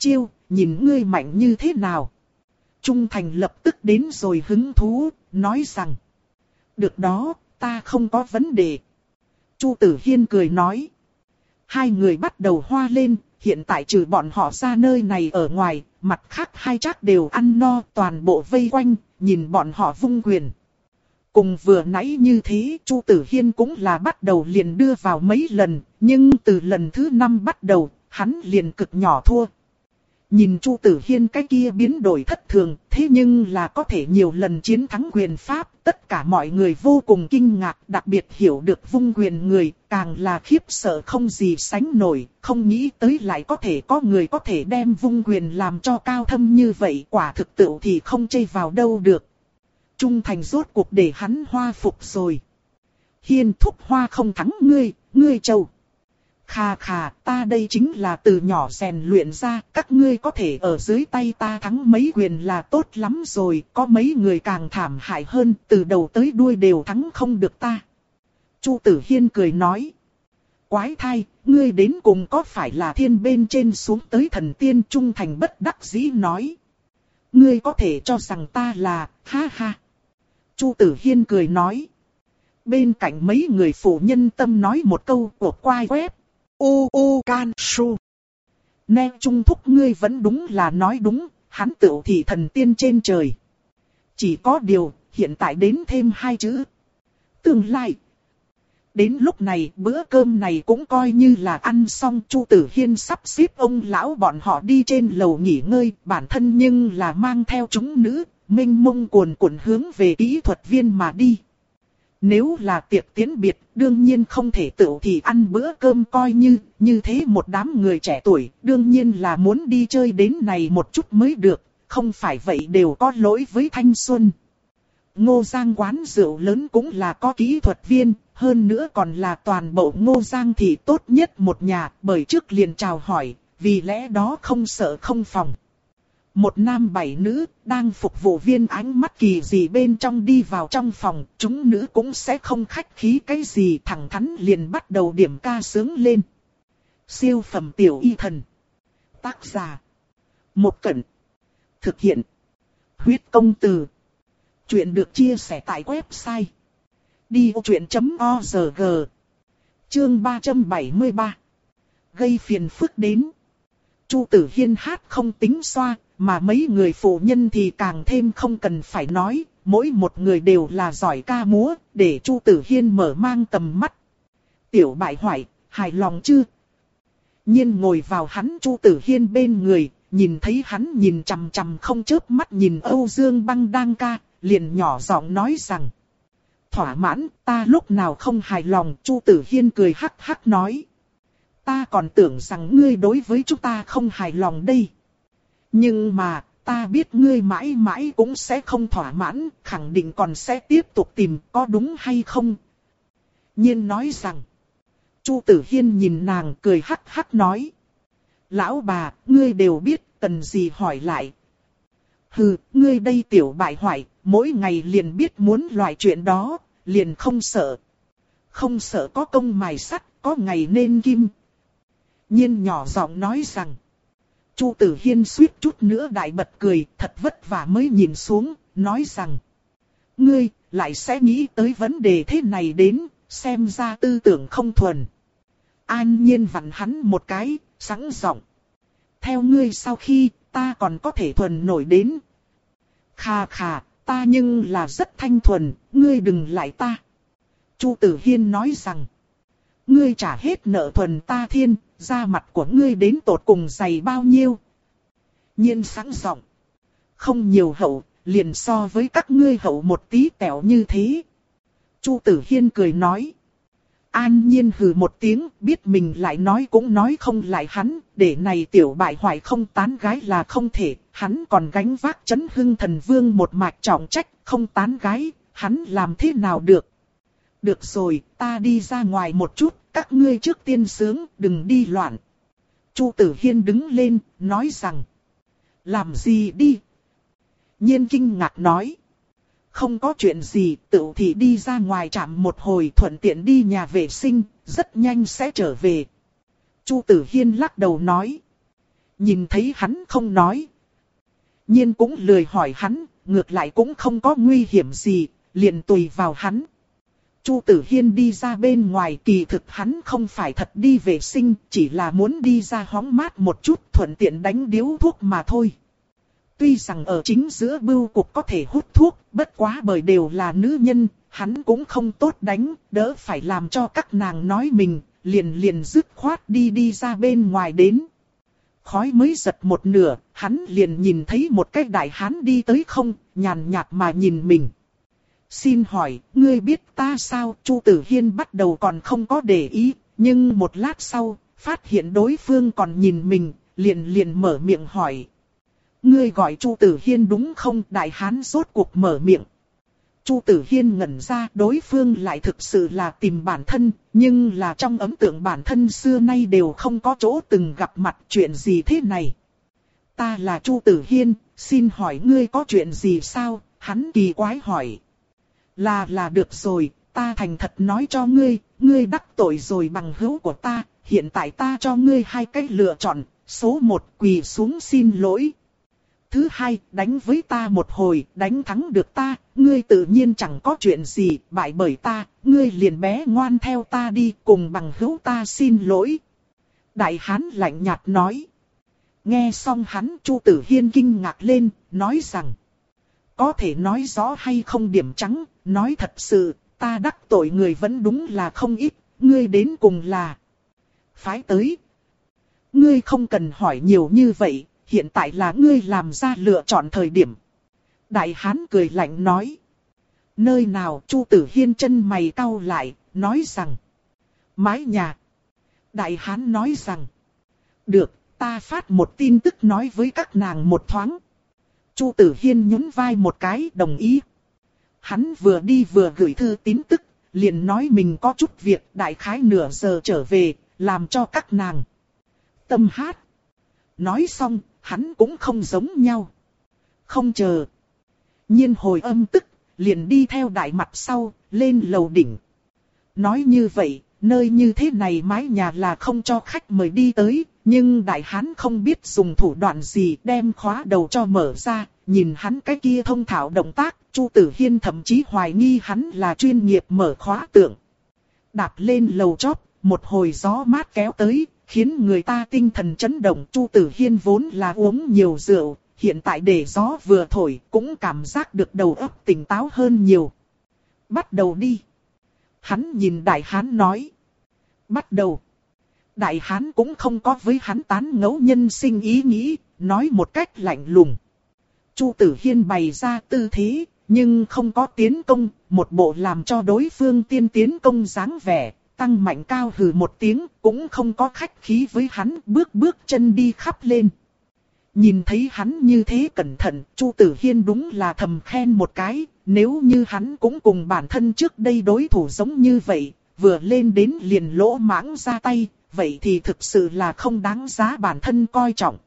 nhìn ngươi mạnh như thế nào. Trung Thành lập tức đến rồi hứng thú, nói rằng. Được đó, ta không có vấn đề. Chu Tử Hiên cười nói. Hai người bắt đầu hoa lên, hiện tại trừ bọn họ ra nơi này ở ngoài, mặt khác hai trác đều ăn no, toàn bộ vây quanh, nhìn bọn họ vung quyền. Cùng vừa nãy như thế, Chu Tử Hiên cũng là bắt đầu liền đưa vào mấy lần, nhưng từ lần thứ năm bắt đầu, hắn liền cực nhỏ thua. Nhìn Chu Tử Hiên cái kia biến đổi thất thường, thế nhưng là có thể nhiều lần chiến thắng quyền pháp, tất cả mọi người vô cùng kinh ngạc, đặc biệt hiểu được vung quyền người, càng là khiếp sợ không gì sánh nổi, không nghĩ tới lại có thể có người có thể đem vung quyền làm cho cao thâm như vậy, quả thực tựu thì không chê vào đâu được. Trung Thành rốt cuộc để hắn hoa phục rồi. Hiên thúc hoa không thắng ngươi, ngươi châu. Khà khà, ta đây chính là từ nhỏ rèn luyện ra, các ngươi có thể ở dưới tay ta thắng mấy quyền là tốt lắm rồi, có mấy người càng thảm hại hơn, từ đầu tới đuôi đều thắng không được ta. Chu Tử Hiên cười nói. Quái thai, ngươi đến cùng có phải là thiên bên trên xuống tới thần tiên? Trung Thành bất đắc dĩ nói. Ngươi có thể cho rằng ta là, ha ha. Chu Tử Hiên cười nói. Bên cạnh mấy người phụ nhân tâm nói một câu của quai quép. U u can su. Nè Trung thúc ngươi vẫn đúng là nói đúng, hắn tựu thì thần tiên trên trời. Chỉ có điều, hiện tại đến thêm hai chữ. Tương lai. Đến lúc này, bữa cơm này cũng coi như là ăn xong. Chu Tử Hiên sắp xếp ông lão bọn họ đi trên lầu nghỉ ngơi, bản thân nhưng là mang theo chúng nữ, mênh mông cuồn cuộn hướng về kỹ thuật viên mà đi. Nếu là tiệc tiễn biệt, đương nhiên không thể tựu thì ăn bữa cơm coi như, như thế một đám người trẻ tuổi, đương nhiên là muốn đi chơi đến này một chút mới được, không phải vậy đều có lỗi với thanh xuân. Ngô Giang quán rượu lớn cũng là có kỹ thuật viên, hơn nữa còn là toàn bộ Ngô Giang thì tốt nhất một nhà, bởi trước liền chào hỏi, vì lẽ đó không sợ không phòng. Một nam bảy nữ, đang phục vụ viên ánh mắt kỳ gì bên trong đi vào trong phòng, chúng nữ cũng sẽ không khách khí cái gì, thẳng thắn liền bắt đầu điểm ca sướng lên. Siêu phẩm tiểu y thần. Tác giả. Một Cẩn. Thực hiện. Huyết công từ. Chuyện được chia sẻ tại website. đi ô chuyện chấm org. Chương ba trăm bảy mươi ba. Gây phiền phức đến. Chu Tử Hiên hát không tính xoa, mà mấy người phụ nhân thì càng thêm không cần phải nói, mỗi một người đều là giỏi ca múa, để Chu Tử Hiên mở mang tầm mắt. Tiểu bại hoại, hài lòng chưa? Nhiên ngồi vào hắn Chu Tử Hiên bên người, nhìn thấy hắn nhìn chằm chằm không chớp mắt nhìn Âu Dương Băng đang ca, liền nhỏ giọng nói rằng. Thỏa mãn, ta lúc nào không hài lòng? Chu Tử Hiên cười hắc hắc nói. Ta còn tưởng rằng ngươi đối với chúng ta không hài lòng đây. Nhưng mà, ta biết ngươi mãi mãi cũng sẽ không thỏa mãn, khẳng định còn sẽ tiếp tục tìm, có đúng hay không? Nhiên nói rằng. Chu Tử Hiên nhìn nàng cười hắc hắc nói. Lão bà, ngươi đều biết, cần gì hỏi lại. Hừ, ngươi đây tiểu bại hoại, mỗi ngày liền biết muốn loại chuyện đó, liền không sợ. Không sợ có công mài sắt, có ngày nên kim. Nhiên nhỏ giọng nói rằng. Chu Tử Hiên suýt chút nữa đại bật cười, thật vất vả mới nhìn xuống, nói rằng. Ngươi, lại sẽ nghĩ tới vấn đề thế này đến, xem ra tư tưởng không thuần. An Nhiên vặn hắn một cái, sẵn giọng. Theo ngươi sau khi, ta còn có thể thuần nổi đến. Khà khà, ta nhưng là rất thanh thuần, ngươi đừng lại ta. Chu Tử Hiên nói rằng. Ngươi trả hết nợ thuần ta thiên, da mặt của ngươi đến tột cùng dày bao nhiêu? Nhiên sẵn giọng. Không nhiều hậu, liền so với các ngươi hậu một tí tẹo như thế. Chu Tử Hiên cười nói. An Nhiên hừ một tiếng, biết mình lại nói cũng nói không lại hắn, để này tiểu bại hoại không tán gái là không thể, hắn còn gánh vác Chấn Hưng Thần Vương một mạch trọng trách, không tán gái, hắn làm thế nào được? Được rồi, ta đi ra ngoài một chút, các ngươi trước tiên sướng, đừng đi loạn. Chu Tử Hiên đứng lên, nói rằng. Làm gì đi? Nhiên kinh ngạc nói. Không có chuyện gì, tự thì đi ra ngoài trạm một hồi thuận tiện đi nhà vệ sinh, rất nhanh sẽ trở về. Chu Tử Hiên lắc đầu nói. Nhìn thấy hắn không nói. Nhiên cũng lười hỏi hắn, ngược lại cũng không có nguy hiểm gì, liền tùy vào hắn. Chu Tử Hiên đi ra bên ngoài, kỳ thực hắn không phải thật đi vệ sinh, chỉ là muốn đi ra hóng mát một chút, thuận tiện đánh điếu thuốc mà thôi. Tuy rằng ở chính giữa bưu cục có thể hút thuốc, bất quá bởi đều là nữ nhân, hắn cũng không tốt đánh, đỡ phải làm cho các nàng nói mình, liền liền dứt khoát đi đi ra bên ngoài đến. Khói mới giật một nửa, hắn liền nhìn thấy một cái đại hán đi tới không, nhàn nhạt mà nhìn mình. Xin hỏi, ngươi biết ta sao? Chu Tử Hiên bắt đầu còn không có để ý, nhưng một lát sau, phát hiện đối phương còn nhìn mình, liền liền mở miệng hỏi. Ngươi gọi Chu Tử Hiên đúng không? Đại hán rốt cuộc mở miệng. Chu Tử Hiên ngẩn ra, đối phương lại thực sự là tìm bản thân, nhưng là trong ấn tượng bản thân xưa nay đều không có chỗ từng gặp mặt. Chuyện gì thế này? Ta là Chu Tử Hiên, xin hỏi ngươi có chuyện gì sao? Hắn kỳ quái hỏi. Là là được rồi, ta thành thật nói cho ngươi, ngươi đắc tội rồi bằng hữu của ta, hiện tại ta cho ngươi hai cách lựa chọn, số một quỳ xuống xin lỗi. Thứ hai, đánh với ta một hồi, đánh thắng được ta, ngươi tự nhiên chẳng có chuyện gì, bại bởi ta, ngươi liền bé ngoan theo ta đi, cùng bằng hữu ta xin lỗi. Đại hán lạnh nhạt nói. Nghe xong hắn, Chu Tử Hiên kinh ngạc lên, nói rằng. Có thể nói rõ hay không điểm trắng, nói thật sự, ta đắc tội người vẫn đúng là không ít, ngươi đến cùng là phái tới. Ngươi không cần hỏi nhiều như vậy, hiện tại là ngươi làm ra lựa chọn thời điểm. Đại hán cười lạnh nói. Nơi nào? Chu Tử Hiên chân mày cau lại, nói rằng. Mái nhà. Đại hán nói rằng. Được, ta phát một tin tức nói với các nàng một thoáng. Chu Tử Hiên nhún vai một cái đồng ý. Hắn vừa đi vừa gửi thư tín tức, liền nói mình có chút việc, đại khái nửa giờ trở về, làm cho các nàng tâm hát. Nói xong, hắn cũng không giống nhau. Không chờ. Nhiên hồi âm tức, liền đi theo đại mặt sau, lên lầu đỉnh. Nói như vậy, nơi như thế này mái nhà là không cho khách mời đi tới, nhưng đại hán không biết dùng thủ đoạn gì đem khóa đầu cho mở ra, nhìn hắn cái kia thông thạo động tác, Chu Tử Hiên thậm chí hoài nghi hắn là chuyên nghiệp mở khóa tượng. Đạp lên lầu chót, một hồi gió mát kéo tới, khiến người ta tinh thần chấn động. Chu Tử Hiên vốn là uống nhiều rượu, hiện tại để gió vừa thổi cũng cảm giác được đầu óc tỉnh táo hơn nhiều. Bắt đầu đi. Hắn nhìn đại hán nói. Bắt đầu. Đại hán cũng không có với hắn tán ngẫu nhân sinh ý nghĩ, nói một cách lạnh lùng. Chu Tử Hiên bày ra tư thế, nhưng không có tiến công, một bộ làm cho đối phương tiên tiến công dáng vẻ, tăng mạnh cao hừ một tiếng, cũng không có khách khí với hắn, bước bước chân đi khắp lên. Nhìn thấy hắn như thế cẩn thận, Chu Tử Hiên đúng là thầm khen một cái, nếu như hắn cũng cùng bản thân trước đây đối thủ giống như vậy, vừa lên đến liền lỗ mãng ra tay, vậy thì thực sự là không đáng giá bản thân coi trọng.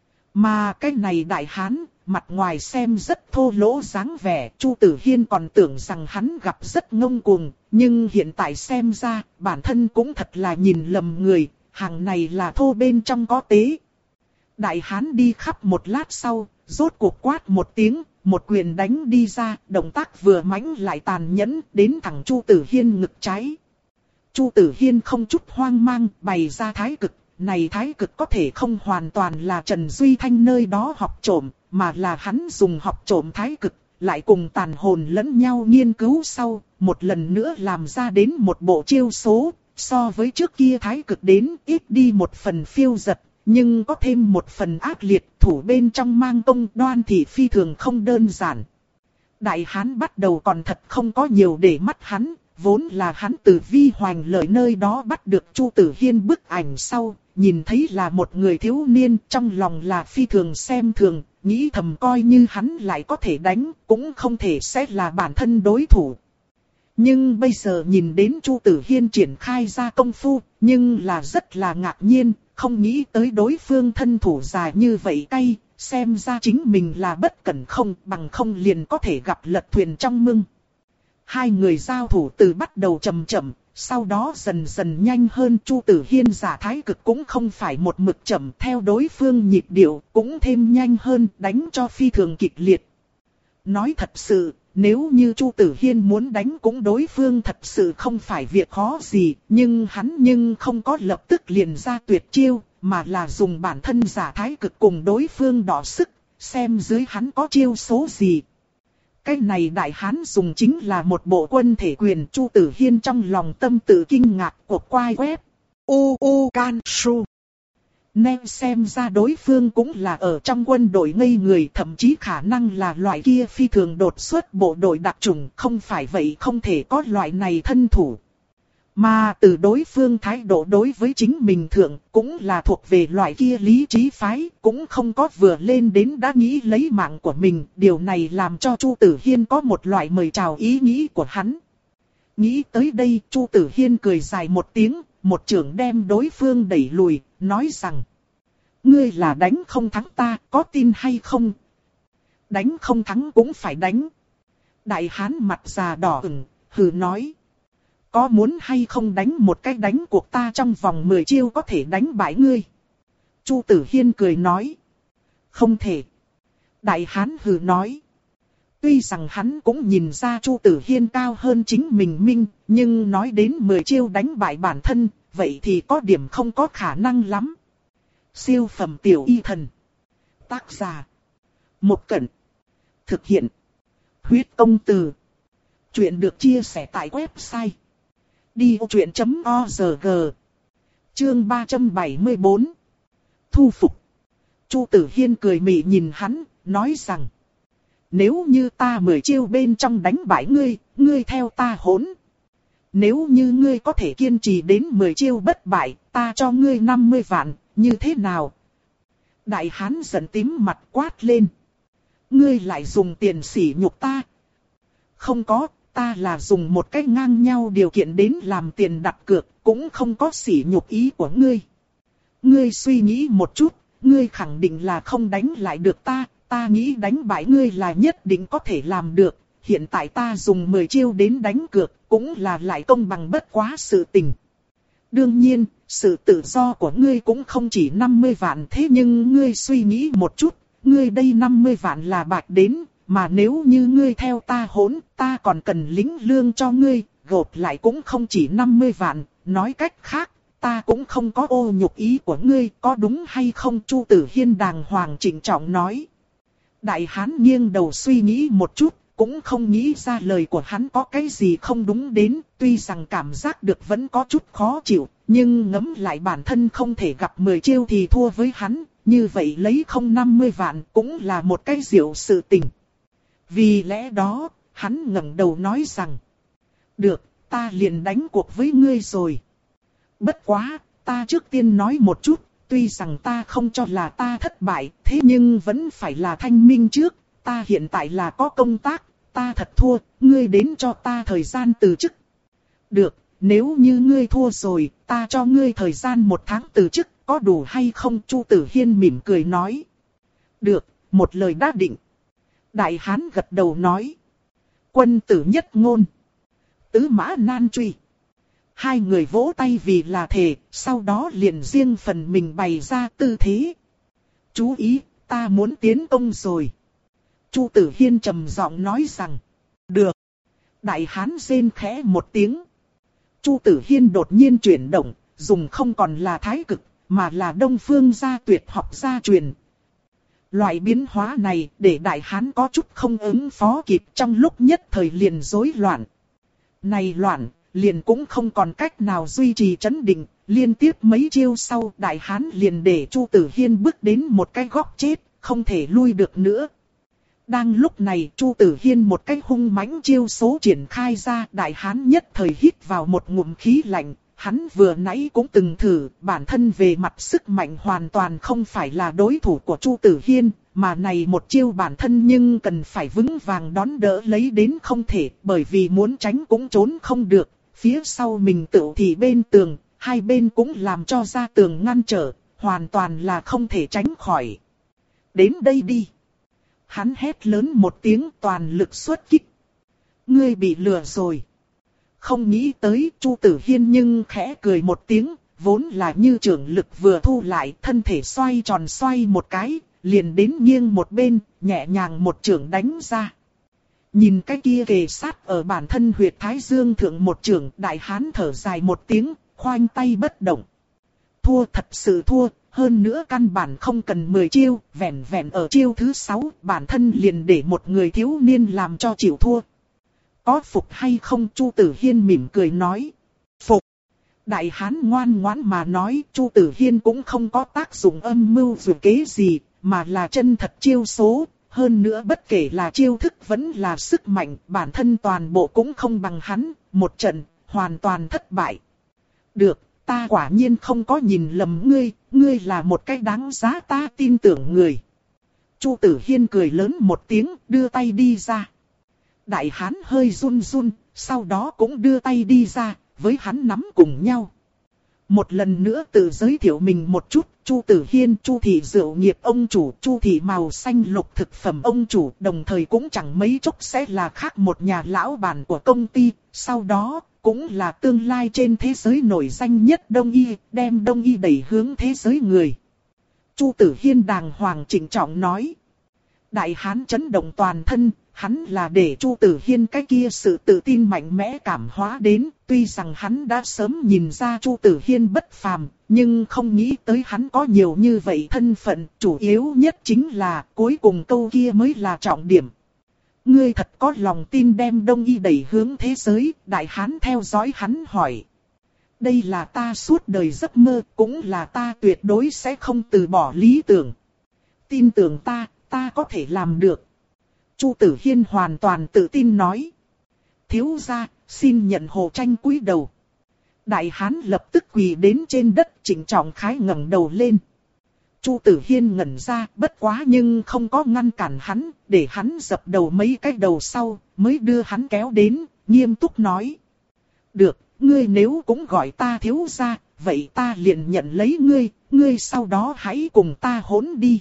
Mà cái này đại hán, mặt ngoài xem rất thô lỗ dáng vẻ, Chu Tử Hiên còn tưởng rằng hắn gặp rất ngông cuồng, nhưng hiện tại xem ra, bản thân cũng thật là nhìn lầm người, hàng này là thô bên trong có tế. Đại hán đi khắp một lát sau, rốt cuộc quát một tiếng, một quyền đánh đi ra, động tác vừa mãnh lại tàn nhẫn, đến thẳng Chu Tử Hiên ngực trái. Chu Tử Hiên không chút hoang mang, bày ra thái cực, này thái cực có thể không hoàn toàn là Trần Duy Thanh nơi đó học trộm, mà là hắn dùng học trộm thái cực, lại cùng tàn hồn lẫn nhau nghiên cứu sau, một lần nữa làm ra đến một bộ chiêu số, so với trước kia thái cực đến ít đi một phần phiêu giật, nhưng có thêm một phần ác liệt, thủ bên trong mang công đoan thì phi thường không đơn giản. Đại hán bắt đầu còn thật không có nhiều để mắt hắn, vốn là hắn từ Vi Hoành lời nơi đó bắt được Chu Tử Hiên bức ảnh sau, nhìn thấy là một người thiếu niên, trong lòng là phi thường xem thường, nghĩ thầm coi như hắn lại có thể đánh, cũng không thể sẽ là bản thân đối thủ. Nhưng bây giờ nhìn đến Chu Tử Hiên triển khai ra công phu, nhưng là rất là ngạc nhiên, không nghĩ tới đối phương thân thủ dài như vậy cay, xem ra chính mình là bất cẩn không, bằng không liền có thể gặp lật thuyền trong mưng. Hai người giao thủ từ bắt đầu chậm chậm, sau đó dần dần nhanh hơn. Chu Tử Hiên giả thái cực cũng không phải một mực chậm, theo đối phương nhịp điệu cũng thêm nhanh hơn, đánh cho phi thường kịch liệt. Nói thật sự, nếu như Chu Tử Hiên muốn đánh cũng đối phương thật sự không phải việc khó gì, nhưng hắn nhưng không có lập tức liền ra tuyệt chiêu, mà là dùng bản thân giả thái cực cùng đối phương đọ sức, xem dưới hắn có chiêu số gì. Cái này đại hán dùng chính là một bộ quân thể quyền. Chu Tử Hiên trong lòng tâm tự kinh ngạc, cuộc quay web. U U Can Su. Nên xem ra đối phương cũng là ở trong quân đội ngây người, thậm chí khả năng là loại kia phi thường đột xuất bộ đội đặc chủng, không phải vậy không thể có loại này thân thủ. Mà từ đối phương thái độ đối với chính mình thượng cũng là thuộc về loại kia lý trí phái, cũng không có vừa lên đến đã nghĩ lấy mạng của mình. Điều này làm cho Chu Tử Hiên có một loại mời chào ý nghĩ của hắn. Nghĩ tới đây, Chu Tử Hiên cười dài một tiếng, một chưởng đem đối phương đẩy lùi, nói rằng: ngươi là đánh không thắng ta, có tin hay không? Đánh không thắng cũng phải đánh. Đại hán mặt già đỏ ửng, hừ nói: có muốn hay không đánh một cái đánh cuộc ta trong vòng mười chiêu có thể đánh bại ngươi? Chu Tử Hiên cười nói: không thể. Đại hán hừ nói. Tuy rằng hắn cũng nhìn ra Chu Tử Hiên cao hơn chính mình minh, nhưng nói đến mười chiêu đánh bại bản thân, vậy thì có điểm không có khả năng lắm. Siêu phẩm tiểu y thần. Tác giả: Một Cẩn. Thực hiện: Huyết Công Từ. Chuyện được chia sẻ tại website đi ô truyện chấm org. Chương ba trăm bảy mươi bốn. Thu phục. Chu Tử Hiên cười mỉm nhìn hắn, nói rằng: nếu như ta mười chiêu bên trong đánh bại ngươi, ngươi theo ta hỗn. Nếu như ngươi có thể kiên trì đến mười chiêu bất bại, ta cho ngươi năm mươi vạn, như thế nào? Đại hán giận tím mặt quát lên: ngươi lại dùng tiền sỉ nhục ta? Không có, ta là dùng một cách ngang nhau điều kiện đến làm tiền đặt cược, cũng không có sỉ nhục ý của ngươi. Ngươi suy nghĩ một chút, ngươi khẳng định là không đánh lại được ta, ta nghĩ đánh bại ngươi là nhất định có thể làm được. Hiện tại ta dùng mười chiêu đến đánh cược, cũng là lại công bằng bất quá sự tình. Đương nhiên, sự tự do của ngươi cũng không chỉ năm mươi vạn, thế nhưng ngươi suy nghĩ một chút, ngươi đây năm mươi vạn là bạc đến, mà nếu như ngươi theo ta hỗn, ta còn cần lính lương cho ngươi, gộp lại cũng không chỉ năm mươi vạn, nói cách khác, ta cũng không có ô nhục ý của ngươi, có đúng hay không? Chu Tử Hiên đàng hoàng trịnh trọng nói. Đại hán nghiêng đầu suy nghĩ một chút, cũng không nghĩ ra lời của hắn có cái gì không đúng đến, tuy rằng cảm giác được vẫn có chút khó chịu, nhưng ngẫm lại bản thân không thể gặp mười chiêu thì thua với hắn, như vậy lấy không năm mươi vạn cũng là một cái diệu sự tình. Vì lẽ đó, hắn ngẩng đầu nói rằng: được, ta liền đánh cuộc với ngươi rồi. Bất quá, ta trước tiên nói một chút, tuy rằng ta không cho là ta thất bại, thế nhưng vẫn phải là thanh minh trước. Ta hiện tại là có công tác, ta thật thua, ngươi đến cho ta thời gian từ chức. Được, nếu như ngươi thua rồi, ta cho ngươi thời gian một tháng từ chức, có đủ hay không? Chu Tử Hiên mỉm cười nói. Được, một lời đã định. Đại hán gật đầu nói. Quân tử nhất ngôn. Tứ mã nan truy. Hai người vỗ tay vì là thề, sau đó liền riêng phần mình bày ra tư thế. Chú ý, ta muốn tiến công rồi. Chu Tử Hiên trầm giọng nói rằng. Được. Đại hán rên khẽ một tiếng. Chu Tử Hiên đột nhiên chuyển động, dùng không còn là thái cực, mà là Đông Phương gia tuyệt học gia truyền. Loại biến hóa này để đại hán có chút không ứng phó kịp, trong lúc nhất thời liền rối loạn. Này loạn, liền cũng không còn cách nào duy trì trấn định, liên tiếp mấy chiêu sau đại hán liền để Chu Tử Hiên bước đến một cái góc chết, không thể lui được nữa. Đang lúc này Chu Tử Hiên một cái hung mãnh chiêu số triển khai ra, đại hán nhất thời hít vào một ngụm khí lạnh. Hắn vừa nãy cũng từng thử, bản thân về mặt sức mạnh hoàn toàn không phải là đối thủ của Chu Tử Hiên, mà này một chiêu bản thân nhưng cần phải vững vàng đón đỡ lấy đến không thể, bởi vì muốn tránh cũng trốn không được, phía sau mình tựu thì bên tường, hai bên cũng làm cho ra tường ngăn trở, hoàn toàn là không thể tránh khỏi. Đến đây đi. Hắn hét lớn một tiếng, toàn lực xuất kích. Ngươi bị lừa rồi. Không nghĩ tới Chu Tử Hiên nhưng khẽ cười một tiếng, vốn là như trưởng lực vừa thu lại, thân thể xoay tròn xoay một cái, liền đến nghiêng một bên, nhẹ nhàng một chưởng đánh ra. Nhìn cái kia kề sát ở bản thân huyệt thái dương thượng một chưởng, đại hán thở dài một tiếng, khoanh tay bất động. Thua, thật sự thua, hơn nữa căn bản không cần mười chiêu, vẹn vẹn ở chiêu thứ sáu, bản thân liền để một người thiếu niên làm cho chịu thua. Có phục hay không? Chu Tử Hiên mỉm cười nói. Phục. Đại hán ngoan ngoãn mà nói, Chu Tử Hiên cũng không có tác dụng âm mưu dù kế gì, mà là chân thật chiêu số. Hơn nữa bất kể là chiêu thức vẫn là sức mạnh, bản thân toàn bộ cũng không bằng hắn, một trận, hoàn toàn thất bại. Được, ta quả nhiên không có nhìn lầm ngươi, ngươi là một cái đáng giá ta tin tưởng người. Chu Tử Hiên cười lớn một tiếng, đưa tay đi ra. Đại hán hơi run run, sau đó cũng đưa tay đi ra, với hắn nắm cùng nhau. Một lần nữa tự giới thiệu mình một chút, Chu Tử Hiên, Chu thị rượu nghiệp ông chủ, Chu thị màu xanh lục thực phẩm ông chủ, đồng thời cũng chẳng mấy chốc sẽ là khác một nhà lão bản của công ty, sau đó cũng là tương lai trên thế giới nổi danh nhất Đông Y, đem Đông Y đẩy hướng thế giới người. Chu Tử Hiên đàng hoàng trịnh trọng nói. Đại hán chấn động toàn thân, hắn là để Chu Tử Hiên cái kia sự tự tin mạnh mẽ cảm hóa đến, tuy rằng hắn đã sớm nhìn ra Chu Tử Hiên bất phàm, nhưng không nghĩ tới hắn có nhiều như vậy thân phận, chủ yếu nhất chính là cuối cùng câu kia mới là trọng điểm. Ngươi thật có lòng tin đem Đông Y đẩy hướng thế giới? Đại hán theo dõi hắn hỏi. Đây là ta suốt đời giấc mơ, cũng là ta tuyệt đối sẽ không từ bỏ lý tưởng. Tin tưởng ta, ta có thể làm được. Chu Tử Hiên hoàn toàn tự tin nói. Thiếu gia, xin nhận Hồ Tranh cúi đầu. Đại hán lập tức quỳ đến trên đất, trịnh trọng khái ngẩng đầu lên. Chu Tử Hiên ngẩn ra, bất quá nhưng không có ngăn cản hắn, để hắn dập đầu mấy cái đầu sau, mới đưa hắn kéo đến, nghiêm túc nói. Được, ngươi nếu cũng gọi ta thiếu gia, vậy ta liền nhận lấy ngươi, ngươi sau đó hãy cùng ta hỗn đi.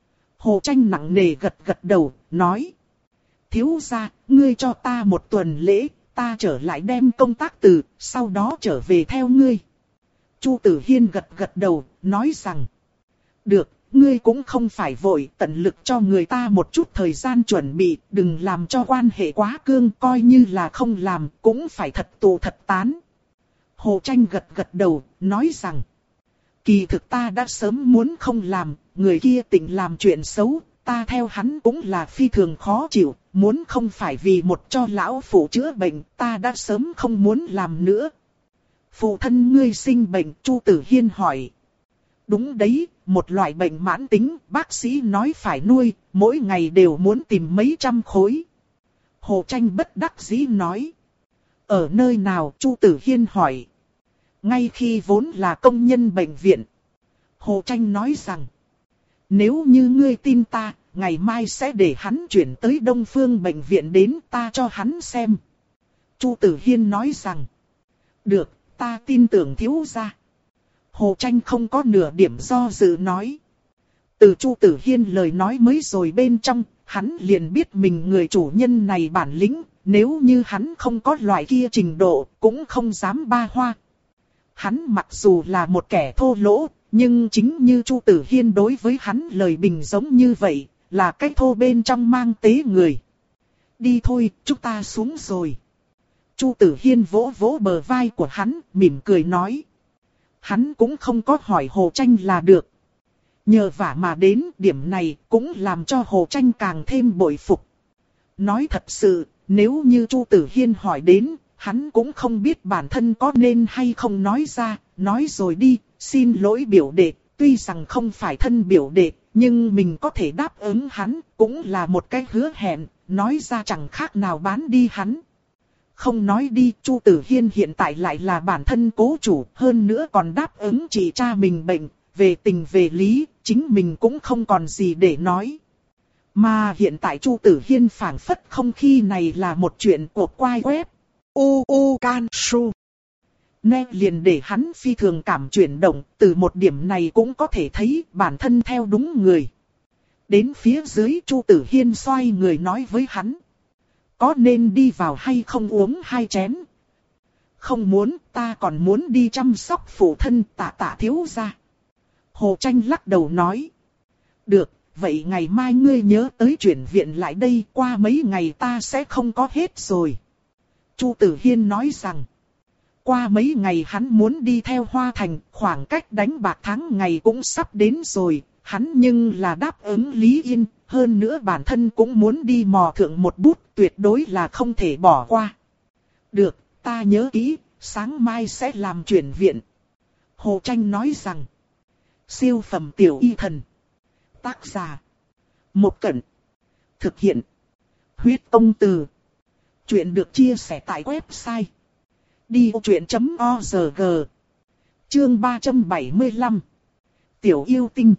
Hồ Tranh nặng nề gật gật đầu, nói. Thiếu gia, ngươi cho ta một tuần lễ, ta trở lại đem công tác từ, sau đó trở về theo ngươi. Chu Tử Hiên gật gật đầu, nói rằng. Được, ngươi cũng không phải vội, tận lực cho người ta một chút thời gian chuẩn bị, đừng làm cho quan hệ quá cương, coi như là không làm, cũng phải thật tù thật tán. Hồ Tranh gật gật đầu, nói rằng. Kỳ thực ta đã sớm muốn không làm, người kia định làm chuyện xấu, ta theo hắn cũng là phi thường khó chịu, muốn không phải vì một cho lão phụ chữa bệnh, ta đã sớm không muốn làm nữa. Phụ thân ngươi sinh bệnh? Chu Tử Hiên hỏi. Đúng đấy, một loại bệnh mãn tính, bác sĩ nói phải nuôi, mỗi ngày đều muốn tìm mấy trăm khối. Hồ Tranh bất đắc dĩ nói. Ở nơi nào? Chu Tử Hiên hỏi. Ngay khi vốn là công nhân bệnh viện. Hồ Tranh nói rằng. Nếu như ngươi tin ta, ngày mai sẽ để hắn chuyển tới Đông Phương bệnh viện đến, ta cho hắn xem. Chu Tử Hiên nói rằng. Được, ta tin tưởng thiếu gia. Hồ Tranh không có nửa điểm do dự nói. Từ Chu Tử Hiên lời nói mới rồi bên trong, hắn liền biết mình người chủ nhân này bản lĩnh, nếu như hắn không có loại kia trình độ, cũng không dám ba hoa. Hắn mặc dù là một kẻ thô lỗ, nhưng chính như Chu Tử Hiên đối với hắn lời bình giống như vậy, là cái thô bên trong mang tế người. Đi thôi, chúng ta xuống rồi. Chu Tử Hiên vỗ vỗ bờ vai của hắn, mỉm cười nói. Hắn cũng không có hỏi Hồ Tranh là được. Nhờ vả mà đến điểm này cũng làm cho Hồ Tranh càng thêm bội phục. Nói thật sự, nếu như Chu Tử Hiên hỏi đến, hắn cũng không biết bản thân có nên hay không nói ra, nói rồi đi, xin lỗi biểu đệ, tuy rằng không phải thân biểu đệ, nhưng mình có thể đáp ứng hắn, cũng là một cái hứa hẹn, nói ra chẳng khác nào bán đi hắn. Không nói đi, Chu Tử Hiên hiện tại lại là bản thân cố chủ, hơn nữa còn đáp ứng chỉ cha mình bệnh, về tình về lý, chính mình cũng không còn gì để nói. Mà hiện tại Chu Tử Hiên phảng phất không khi này là một chuyện của quai web. U U Can Su. Nè liền để hắn phi thường cảm chuyển động, từ một điểm này cũng có thể thấy bản thân theo đúng người. Đến phía dưới Chu Tử Hiên xoay người nói với hắn. Có nên đi vào hay không uống hai chén? Không muốn, ta còn muốn đi chăm sóc phụ thân, Tạ Tạ thiếu gia. Hồ Tranh lắc đầu nói. Được, vậy ngày mai ngươi nhớ tới chuyển viện lại đây, qua mấy ngày ta sẽ không có hết rồi. Chu Tử Hiên nói rằng. Qua mấy ngày hắn muốn đi theo Hoa Thành, khoảng cách đánh bạc tháng ngày cũng sắp đến rồi, hắn nhưng là đáp ứng Lý Yên, hơn nữa bản thân cũng muốn đi mò thượng một bút, tuyệt đối là không thể bỏ qua. Được, ta nhớ kỹ, sáng mai sẽ làm chuyển viện. Hồ Tranh nói rằng. Siêu phẩm tiểu y thần. Tác giả. Một Cẩn. Thực hiện. Huyết Công Từ. Chuyện được chia sẻ tại website. đi ô chuyện chấm o rờ giê. Chương ba trăm bảy mươi lăm. Tiểu yêu tinh.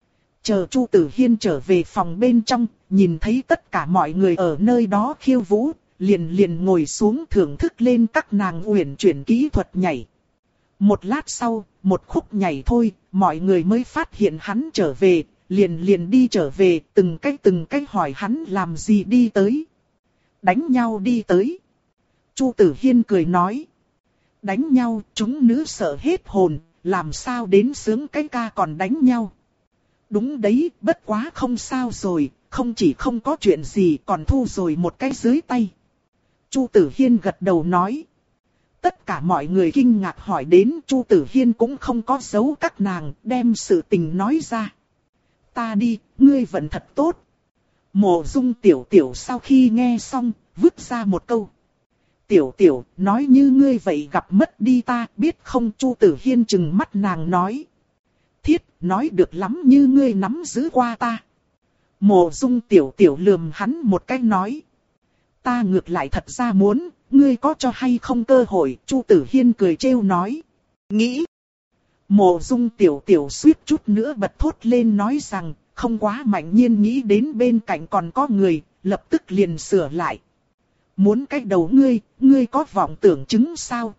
Chờ Chu Tử Hiên trở về phòng bên trong, nhìn thấy tất cả mọi người ở nơi đó khiêu vũ, liền liền ngồi xuống thưởng thức lên các nàng uyển chuyển kỹ thuật nhảy. Một lát sau, một khúc nhảy thôi, mọi người mới phát hiện hắn trở về, liền liền đi trở về, từng cách từng cách hỏi hắn làm gì đi tới. Đánh nhau đi tới. Chu Tử Hiên cười nói. Đánh nhau, chúng nữ sợ hết hồn, làm sao đến sướng cái ca còn đánh nhau. Đúng đấy, bất quá không sao rồi, không chỉ không có chuyện gì còn thu rồi một cái dưới tay. Chu Tử Hiên gật đầu nói. Tất cả mọi người kinh ngạc hỏi đến, Chu Tử Hiên cũng không có giấu các nàng, đem sự tình nói ra. Ta đi, ngươi vẫn thật tốt. Mộ Dung Tiểu Tiểu sau khi nghe xong, vứt ra một câu. Tiểu Tiểu, nói như ngươi vậy gặp mất đi ta, biết không? Chu Tử Hiên trừng mắt nàng nói. Thiết, nói được lắm như ngươi nắm giữ qua ta. Mộ Dung Tiểu Tiểu lườm hắn một cái nói. Ta ngược lại thật ra muốn, ngươi có cho hay không cơ hội? Chu Tử Hiên cười trêu nói. Nghĩ. Mộ Dung Tiểu Tiểu suýt chút nữa bật thốt lên nói rằng, không quá mạnh nhiên nghĩ đến bên cạnh còn có người, lập tức liền sửa lại. Muốn cái đầu ngươi, ngươi có vọng tưởng chứng sao?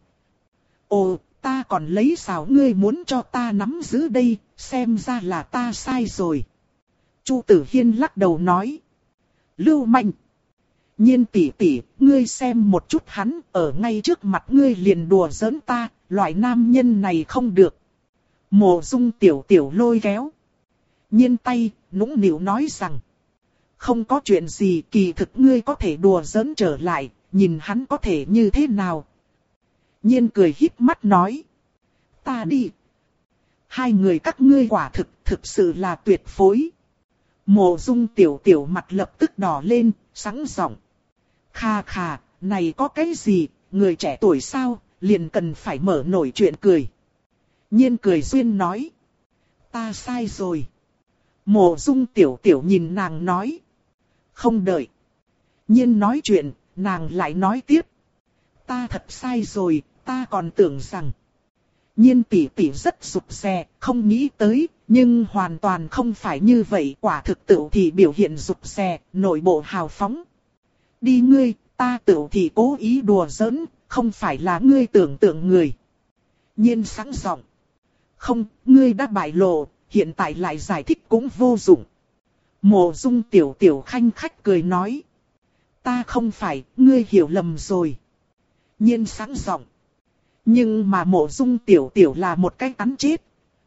Ồ, ta còn lấy sao ngươi muốn cho ta nắm giữ đây, xem ra là ta sai rồi. Chu Tử Hiên lắc đầu nói. Lưu manh. Nhiên tỷ tỷ, ngươi xem một chút hắn, ở ngay trước mặt ngươi liền đùa giỡn ta, loại nam nhân này không được. Mộ Dung Tiểu Tiểu lôi kéo. Nhiên tay, nũng nịu nói rằng. Không có chuyện gì, kỳ thực ngươi có thể đùa giỡn trở lại, nhìn hắn có thể như thế nào. Nhiên cười híp mắt nói. Ta đi. Hai người các ngươi quả thực, thực sự là tuyệt phối. Mộ Dung Tiểu Tiểu mặt lập tức đỏ lên, sẵn giọng. Kha kha, này có cái gì, người trẻ tuổi sao, liền cần phải mở nổi chuyện cười. Nhiên cười duyên nói. Ta sai rồi. Mộ Dung Tiểu Tiểu nhìn nàng nói. Không đợi. Nhiên nói chuyện, nàng lại nói tiếp. Ta thật sai rồi, ta còn tưởng rằng. Nhiên tỷ tỷ rất rụt rè, không nghĩ tới, nhưng hoàn toàn không phải như vậy. Quả thực tự thì biểu hiện rụt rè, nội bộ hào phóng. Đi ngươi, ta tự thì cố ý đùa giỡn, không phải là ngươi tưởng tượng người. Nhiên sáng giọng. Không, ngươi đã bại lộ, hiện tại lại giải thích cũng vô dụng. Mộ Dung Tiểu Tiểu khanh khách cười nói. Ta không phải, ngươi hiểu lầm rồi. Nhiên sáng giọng. Nhưng mà Mộ Dung Tiểu Tiểu là một cái cắn chết.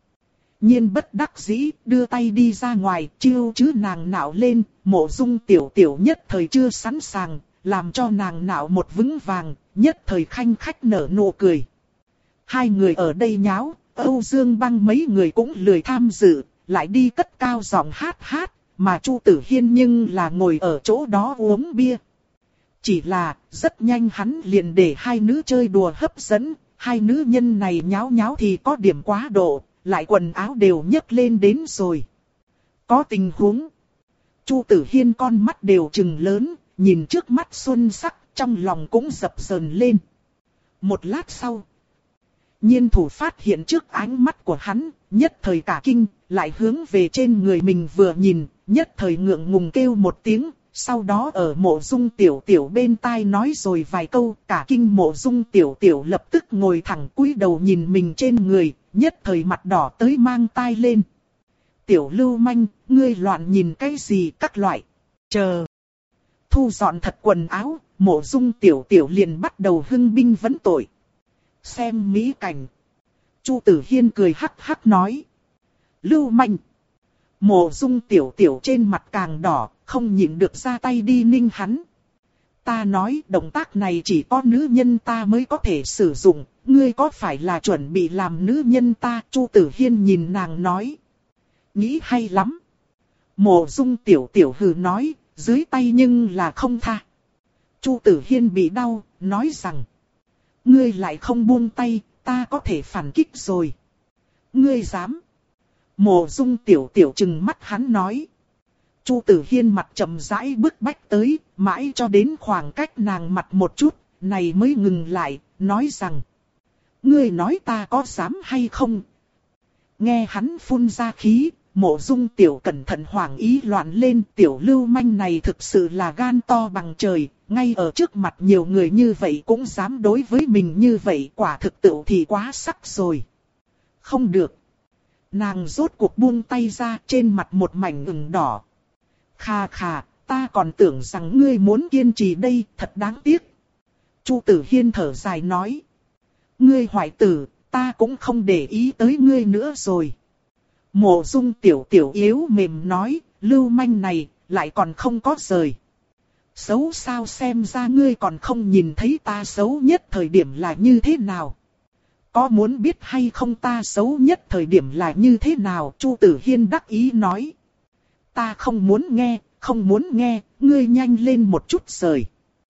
Nhiên bất đắc dĩ, đưa tay đi ra ngoài, chiêu chứ nàng nạo lên, Mộ Dung Tiểu Tiểu nhất thời chưa sẵn sàng, làm cho nàng nạo một vững vàng, nhất thời khanh khách nở nụ cười. Hai người ở đây nháo, Âu Dương Băng mấy người cũng lười tham dự, lại đi cất cao giọng hát hát, mà Chu Tử Hiên nhưng là ngồi ở chỗ đó uống bia. Chỉ là, rất nhanh hắn liền để hai nữ chơi đùa hấp dẫn, hai nữ nhân này nháo nháo thì có điểm quá độ, lại quần áo đều nhấc lên đến rồi. Có tình huống. Chu Tử Hiên con mắt đều trừng lớn, nhìn trước mắt xuân sắc, trong lòng cũng dập dờn lên. Một lát sau, Nhiên thủ phát hiện trước ánh mắt của hắn, nhất thời cả kinh, lại hướng về trên người mình vừa nhìn, nhất thời ngượng ngùng kêu một tiếng, sau đó ở Mộ Dung Tiểu Tiểu bên tai nói rồi vài câu, cả kinh Mộ Dung Tiểu Tiểu lập tức ngồi thẳng cúi đầu nhìn mình trên người, nhất thời mặt đỏ tới mang tai lên. Tiểu lưu manh, ngươi loạn nhìn cái gì các loại, chờ. Thu dọn thật quần áo, Mộ Dung Tiểu Tiểu liền bắt đầu hưng binh vấn tội. xem mỹ cảnh. Chu Tử Hiên cười hắc hắc nói. Lưu manh. Mộ Dung tiểu tiểu trên mặt càng đỏ, không nhịn được ra tay đi ninh hắn. Ta nói động tác này chỉ có nữ nhân ta mới có thể sử dụng, ngươi có phải là chuẩn bị làm nữ nhân ta? Chu Tử Hiên nhìn nàng nói. Nghĩ hay lắm. Mộ Dung tiểu tiểu hừ nói, dưới tay nhưng là không tha. Chu Tử Hiên bị đau, nói rằng. Ngươi lại không buông tay, ta có thể phản kích rồi. Ngươi dám. Mộ Dung tiểu tiểu trừng mắt hắn nói. Chu Tử Hiên mặt chậm rãi bước bách tới, mãi cho đến khoảng cách nàng mặt một chút, này mới ngừng lại, nói rằng. Ngươi nói ta có dám hay không? Nghe hắn phun ra khí, Mộ Dung tiểu cẩn thận hoảng ý loạn lên, tiểu lưu manh này thực sự là gan to bằng trời, ngay ở trước mặt nhiều người như vậy cũng dám đối với mình như vậy, quả thực tự thì quá sắc rồi. Không được. Nàng rốt cuộc buông tay ra, trên mặt một mảnh ửng đỏ. Khà khà, ta còn tưởng rằng ngươi muốn kiên trì đây, thật đáng tiếc. Chu Tử Hiên thở dài nói. Ngươi hoại tử, ta cũng không để ý tới ngươi nữa rồi. Mộ Dung tiểu tiểu yếu mềm nói, lưu manh này, lại còn không có rời. Xấu sao, xem ra ngươi còn không nhìn thấy ta xấu nhất thời điểm là như thế nào. Có muốn biết hay không ta xấu nhất thời điểm là như thế nào? Chu Tử Hiên đắc ý nói. Ta không muốn nghe, không muốn nghe, ngươi nhanh lên một chút rời.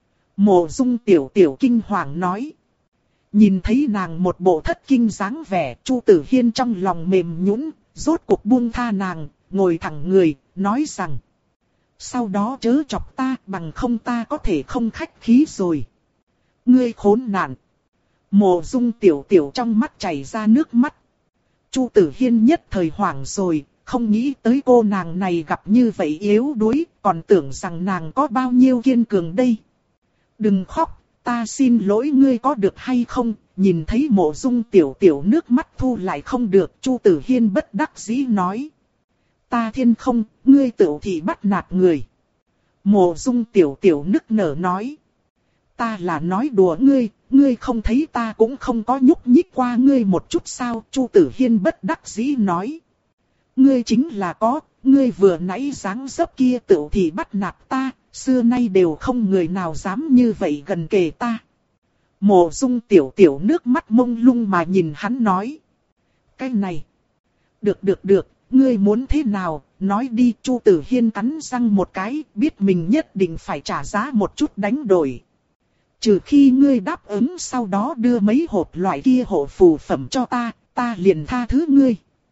Mộ Dung tiểu tiểu kinh hoàng nói. Nhìn thấy nàng một bộ thất kinh dáng vẻ, Chu Tử Hiên trong lòng mềm nhũn, rốt cuộc buông tha nàng, ngồi thẳng người, nói rằng. Sau đó chớ chọc ta, bằng không ta có thể không khách khí rồi. Ngươi khốn nạn. Mộ Dung tiểu tiểu trong mắt chảy ra nước mắt. Chu Tử Hiên nhất thời hoảng rồi, không nghĩ tới cô nàng này gặp như vậy yếu đuối, còn tưởng rằng nàng có bao nhiêu kiên cường đây. Đừng khóc, ta xin lỗi ngươi có được hay không? Nhìn thấy Mộ Dung tiểu tiểu nước mắt thu lại không được, Chu Tử Hiên bất đắc dĩ nói. Ta thiên không, ngươi tự thì bắt nạt người. Mộ Dung tiểu tiểu nức nở nói. Ta là nói đùa ngươi, ngươi không thấy ta cũng không có nhúc nhích qua ngươi một chút sao? Chu Tử Hiên bất đắc dĩ nói. Ngươi chính là có, ngươi vừa nãy dáng dấp kia tự thì bắt nạt ta, xưa nay đều không người nào dám như vậy gần kề ta. Mộ Dung tiểu tiểu nước mắt mông lung mà nhìn hắn nói. Cái này. Được được được, ngươi muốn thế nào, nói đi. Chu Tử Hiên cắn răng một cái, biết mình nhất định phải trả giá một chút đánh đổi. Trừ khi ngươi đáp ứng sau đó đưa mấy hộp loại kia hộ phù phẩm cho ta, ta liền tha thứ ngươi.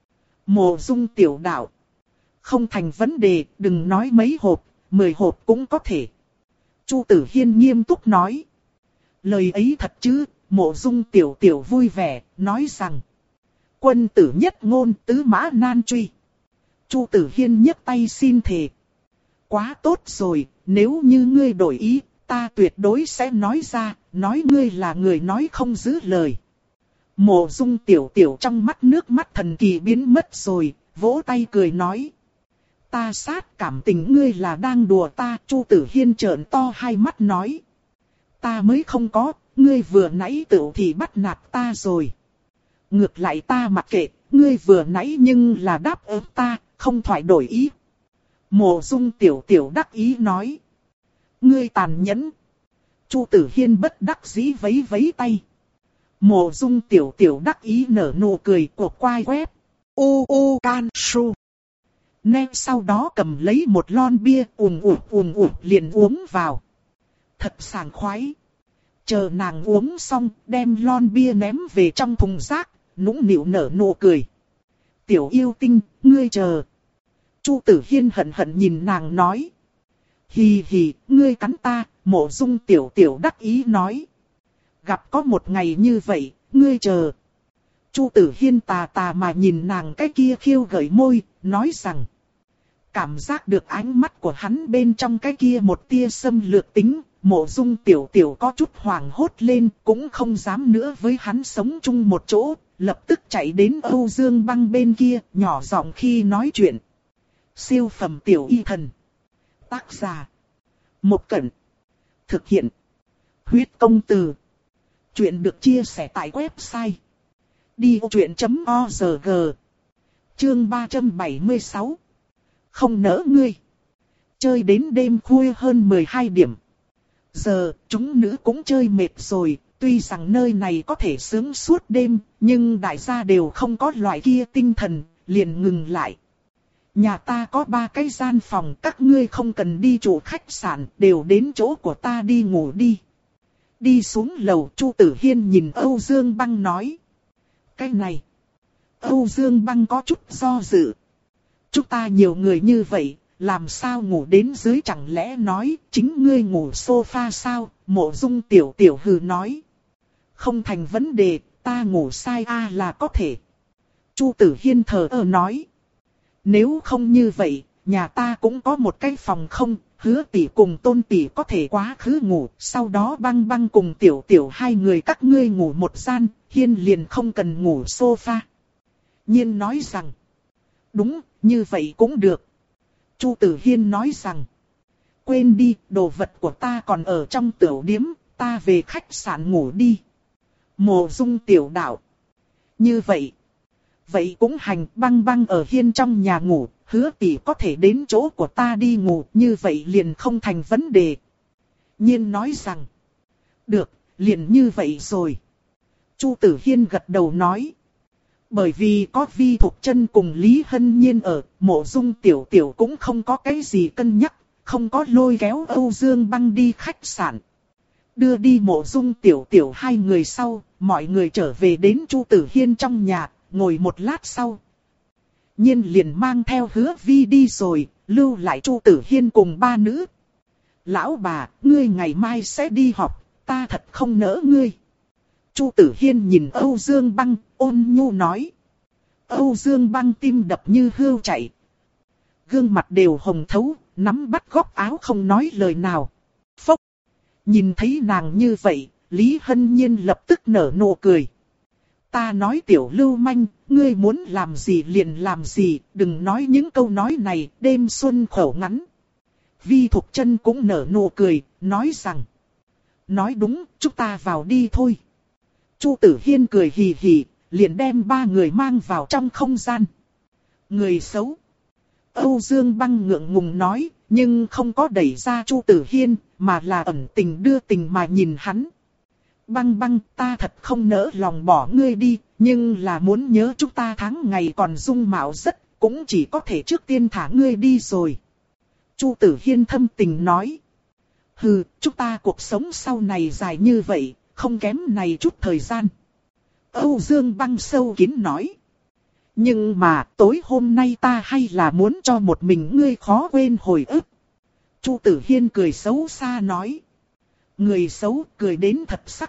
Mộ Dung tiểu đạo. Không thành vấn đề, đừng nói mấy hộp, mười hộp cũng có thể. Chu Tử Hiên nghiêm túc nói. Lời ấy thật chứ? Mộ Dung tiểu tiểu vui vẻ, nói rằng. Quân tử nhất ngôn, tứ mã nan truy. Chu Tử Hiên nhấc tay xin thề. Quá tốt rồi, nếu như ngươi đổi ý, ta tuyệt đối sẽ nói ra, nói ngươi là người nói không giữ lời. Mộ Dung tiểu tiểu trong mắt nước mắt thần kỳ biến mất rồi, vỗ tay cười nói. Ta sát cảm tình ngươi là đang đùa ta. Chu Tử Hiên trợn to hai mắt nói. Ta mới không có, ngươi vừa nãy tự thì bắt nạt ta rồi. Ngược lại ta mặc kệ, ngươi vừa nãy nhưng là đáp ứng ta, không thoại đổi ý. Mộ Dung tiểu tiểu đắc ý nói. Ngươi tàn nhẫn. Chu Tử Hiên bất đắc dĩ vấy vấy tay. Mộ Dung tiểu tiểu đắc ý nở nụ cười của quai quét. U u can su. Nên sau đó cầm lấy một lon bia ùm ùm ùm ùm liền uống vào. Thật sảng khoái. Chờ nàng uống xong, đem lon bia ném về trong thùng rác, nũng nịu nở nụ cười. Tiểu yêu tinh, ngươi chờ. Chu Tử Hiên hận hận nhìn nàng nói. Hì hì, ngươi cắn ta. Mộ Dung tiểu tiểu đắc ý nói. Gặp có một ngày như vậy, ngươi chờ. Chu Tử Hiên tà tà mà nhìn nàng cái kia khiêu gợi môi, nói rằng. Cảm giác được ánh mắt của hắn bên trong cái kia một tia xâm lược tính, Mộ Dung tiểu tiểu có chút hoảng hốt lên, cũng không dám nữa với hắn sống chung một chỗ, lập tức chạy đến Âu Dương Băng bên kia, nhỏ giọng khi nói chuyện. Siêu phẩm tiểu y thần. Tác giả. Một Cẩn. Thực hiện. Huyết công từ. Chuyện được chia sẻ tại website đi ô chuyện chấm org. Chương ba trăm bảy mươi sáu. Không nỡ ngươi. Chơi đến đêm khuya hơn mười hai điểm. Giờ, chúng nữ cũng chơi mệt rồi, tuy rằng nơi này có thể sướng suốt đêm, nhưng đại gia đều không có loại kia tinh thần, liền ngừng lại. Nhà ta có ba cái gian phòng, các ngươi không cần đi chủ khách sạn, đều đến chỗ của ta đi ngủ đi. Đi xuống lầu, Chu Tử Hiên nhìn Âu Dương Băng nói. Cái này. Âu Dương Băng có chút do dự. Chúng ta nhiều người như vậy, làm sao ngủ đến dưới, chẳng lẽ nói chính ngươi ngủ sofa sao? Mộ Dung Tiểu Tiểu hừ nói. Không thành vấn đề, ta ngủ sai a là có thể. Chu Tử Hiên thờ ơ nói. Nếu không như vậy, nhà ta cũng có một cái phòng không, Hứa tỷ cùng Tôn tỷ có thể quá khứ ngủ, sau đó Băng Băng cùng Tiểu Tiểu hai người các ngươi ngủ một gian, Hiên liền không cần ngủ sofa. Nhiên nói rằng, đúng, như vậy cũng được. Chu Tử Hiên nói rằng, quên đi, đồ vật của ta còn ở trong tiểu điếm, ta về khách sạn ngủ đi. Mộ Dung Tiểu đạo. Như vậy. Vậy cũng hành, Băng Băng ở Hiên trong nhà ngủ, Hứa tỷ có thể đến chỗ của ta đi ngủ, như vậy liền không thành vấn đề. Nhiên nói rằng, được, liền như vậy rồi. Chu Tử Hiên gật đầu nói. Bởi vì có Vi Thục Chân cùng Lý Hân Nhiên ở, Mộ Dung Tiểu Tiểu cũng không có cái gì cân nhắc, không có lôi kéo Âu Dương Băng đi khách sạn. Đưa đi Mộ Dung Tiểu Tiểu hai người sau, mọi người trở về đến Chu Tử Hiên trong nhà, ngồi một lát sau. Nhiên liền mang theo Hứa Vi đi rồi, lưu lại Chu Tử Hiên cùng ba nữ. Lão bà, ngươi ngày mai sẽ đi học, ta thật không nỡ ngươi. Chu Tử Hiên nhìn Âu Dương Băng, ôn nhu nói. Âu Dương Băng tim đập như hươu chạy. Gương mặt đều hồng thấu, nắm bắt góc áo không nói lời nào. Phốc. Nhìn thấy nàng như vậy, Lý Hân Nhiên lập tức nở nụ cười. Ta nói tiểu lưu manh, ngươi muốn làm gì liền làm gì, đừng nói những câu nói này, đêm xuân khẩu ngắn. Vi Thục Chân cũng nở nụ cười, nói rằng. Nói đúng, chúng ta vào đi thôi. Chu Tử Hiên cười hì hì, liền đem ba người mang vào trong không gian. Người xấu. Âu Dương Băng ngượng ngùng nói, nhưng không có đẩy ra Chu Tử Hiên, mà là ẩn tình đưa tình mà nhìn hắn. Băng Băng, ta thật không nỡ lòng bỏ ngươi đi, nhưng là muốn nhớ chúng ta tháng ngày còn dung mạo rất, cũng chỉ có thể trước tiên thả ngươi đi rồi. Chu Tử Hiên thâm tình nói. Hừ, chúng ta cuộc sống sau này dài như vậy, không kém này chút thời gian. Âu Dương Băng sâu kín nói. Nhưng mà tối hôm nay ta hay là muốn cho một mình ngươi khó quên hồi ức. Chu Tử Hiên cười xấu xa nói. Người xấu cười đến thật sắc.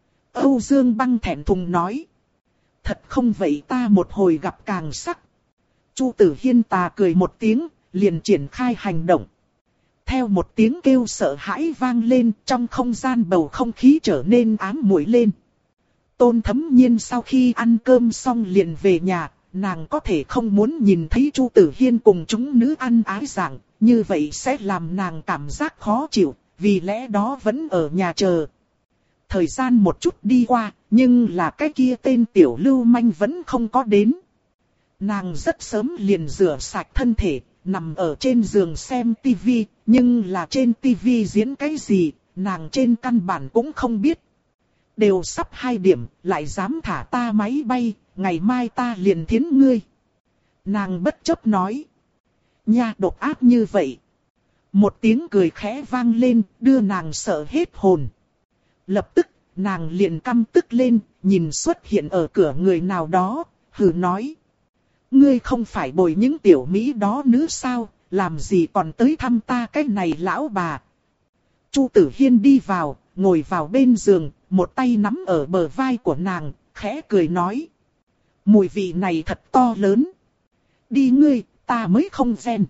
Âu Dương Băng thẹn thùng nói. Thật không vậy ta một hồi gặp càng sắc. Chu Tử Hiên tà cười một tiếng, liền triển khai hành động. Theo một tiếng kêu sợ hãi vang lên, trong không gian bầu không khí trở nên ám muội lên. Tôn Thấm Nhiên sau khi ăn cơm xong liền về nhà, nàng có thể không muốn nhìn thấy Chu Tử Hiên cùng chúng nữ ăn ái dạng, như vậy sẽ làm nàng cảm giác khó chịu, vì lẽ đó vẫn ở nhà chờ. Thời gian một chút đi qua, nhưng là cái kia tên tiểu lưu manh vẫn không có đến. Nàng rất sớm liền rửa sạch thân thể, nằm ở trên giường xem tivi, nhưng là trên tivi diễn cái gì, nàng trên căn bản cũng không biết. Đều sắp hai điểm, lại dám thả ta máy bay, ngày mai ta liền thiến ngươi. Nàng bất chấp nói. Nha, độc ác như vậy. Một tiếng cười khẽ vang lên, đưa nàng sợ hết hồn. Lập tức, nàng liền căm tức lên, nhìn xuất hiện ở cửa người nào đó, hừ nói. Ngươi không phải bồi những tiểu mỹ đó nữa sao, làm gì còn tới thăm ta cái này lão bà. Chu Tử Hiên đi vào, ngồi vào bên giường, một tay nắm ở bờ vai của nàng, khẽ cười nói. Mùi vị này thật to lớn. Đi ngươi, ta mới không ghen.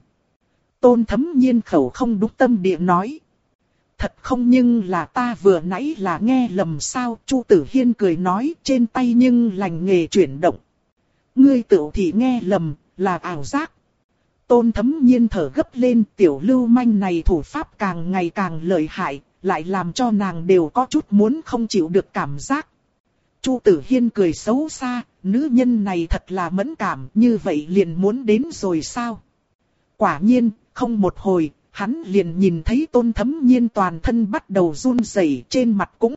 Tôn Thấm Nhiên khẩu không đúng tâm địa nói. Thật không, nhưng là ta vừa nãy là nghe lầm sao. Chu Tử Hiên cười nói, trên tay nhưng lành nghề chuyển động. Ngươi tự thì nghe lầm, là ảo giác. Tôn Thấm Nhiên thở gấp lên, tiểu lưu manh này thủ pháp càng ngày càng lợi hại, lại làm cho nàng đều có chút muốn không chịu được cảm giác. Chu Tử Hiên cười xấu xa, nữ nhân này thật là mẫn cảm, như vậy liền muốn đến rồi sao? Quả nhiên, không một hồi, hắn liền nhìn thấy Tôn Thấm Nhiên toàn thân bắt đầu run rẩy, trên mặt cũng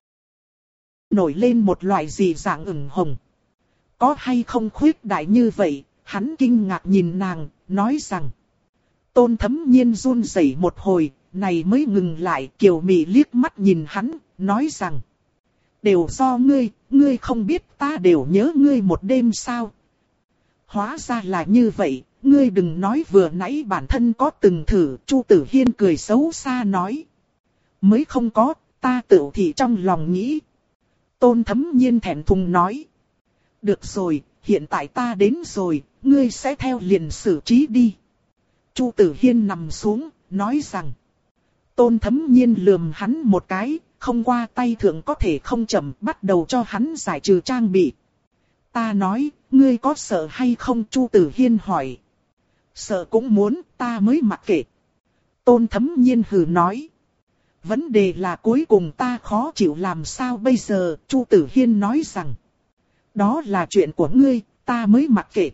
nổi lên một loại dị dạng ửng hồng. Có hay không khuyết đại như vậy? Hắn kinh ngạc nhìn nàng, nói rằng. Tôn Thấm Nhiên run rẩy một hồi, này mới ngừng lại, kiều mị liếc mắt nhìn hắn, nói rằng. Đều do ngươi, ngươi không biết ta đều nhớ ngươi một đêm sao? Hóa ra là như vậy, ngươi đừng nói vừa nãy bản thân có từng thử. Chu Tử Hiên cười xấu xa nói. Mới không có, ta tự thì trong lòng nghĩ. Tôn Thấm Nhiên thẹn thùng nói. Được rồi, hiện tại ta đến rồi, ngươi sẽ theo liền xử trí đi. Chu Tử Hiên nằm xuống, nói rằng. Tôn Thấm Nhiên lườm hắn một cái, không qua tay thượng có thể không chậm, bắt đầu cho hắn giải trừ trang bị. Ta nói, ngươi có sợ hay không? Chu Tử Hiên hỏi. Sợ cũng muốn, ta mới mặc kệ. Tôn Thấm Nhiên hừ nói. Vấn đề là cuối cùng ta khó chịu làm sao bây giờ? Chu Tử Hiên nói rằng. Đó là chuyện của ngươi, ta mới mặc kệ.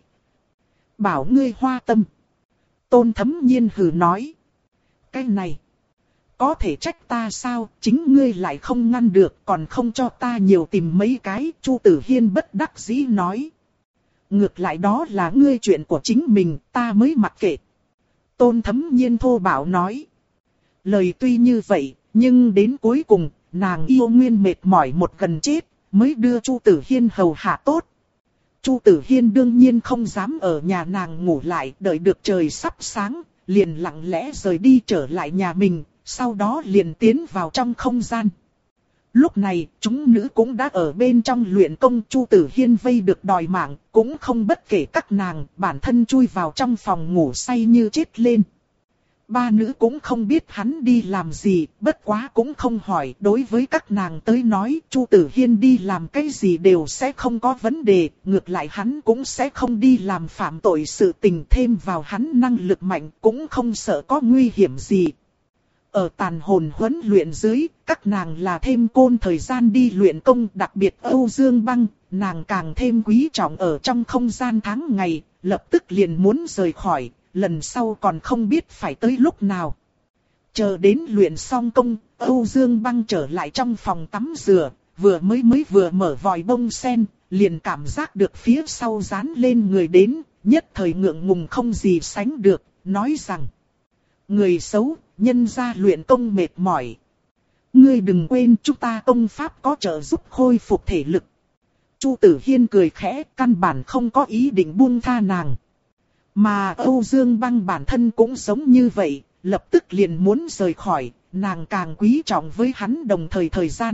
Bảo ngươi hoa tâm. Tôn Thấm Nhiên hừ nói. Cái này. Có thể trách ta sao? Chính ngươi lại không ngăn được, còn không cho ta nhiều tìm mấy cái. Chu Tử Hiên bất đắc dĩ nói. Ngược lại đó là ngươi chuyện của chính mình, ta mới mặc kệ. Tôn Thấm Nhiên thô bạo nói. Lời tuy như vậy, nhưng đến cuối cùng, nàng yêu nguyên mệt mỏi một gần chết, mới đưa Chu Tử Hiên hầu hạ tốt. Chu Tử Hiên đương nhiên không dám ở nhà nàng ngủ lại, đợi được trời sắp sáng, liền lặng lẽ rời đi trở lại nhà mình, sau đó liền tiến vào trong không gian. Lúc này, chúng nữ cũng đã ở bên trong luyện công. Chu Tử Hiên vây được đòi mạng, cũng không bất kể các nàng, bản thân chui vào trong phòng ngủ say như chết lên. Ba nữ cũng không biết hắn đi làm gì, bất quá cũng không hỏi. Đối với các nàng tới nói, Chu Tử Hiên đi làm cái gì đều sẽ không có vấn đề, ngược lại hắn cũng sẽ không đi làm phạm tội sự tình, thêm vào hắn năng lực mạnh cũng không sợ có nguy hiểm gì. Ở tàn hồn huấn luyện dưới, các nàng là thêm côn thời gian đi luyện công, đặc biệt Âu Dương Băng, nàng càng thêm quý trọng ở trong không gian tháng ngày, lập tức liền muốn rời khỏi, lần sau còn không biết phải tới lúc nào. Chờ đến luyện xong công, Âu Dương Băng trở lại trong phòng tắm rửa, vừa mới mới vừa mở vòi bông sen, liền cảm giác được phía sau dán lên người đến, nhất thời ngượng ngùng không gì sánh được, nói rằng. Người xấu, nhân ra luyện công mệt mỏi. Ngươi đừng quên chúng ta công pháp có trợ giúp khôi phục thể lực. Chu Tử Hiên cười khẽ, căn bản không có ý định buông tha nàng. Mà Âu Dương Băng bản thân cũng giống như vậy, lập tức liền muốn rời khỏi, nàng càng quý trọng với hắn đồng thời thời gian.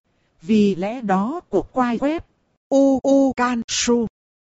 Vì lẽ đó cuộc quay web u u can su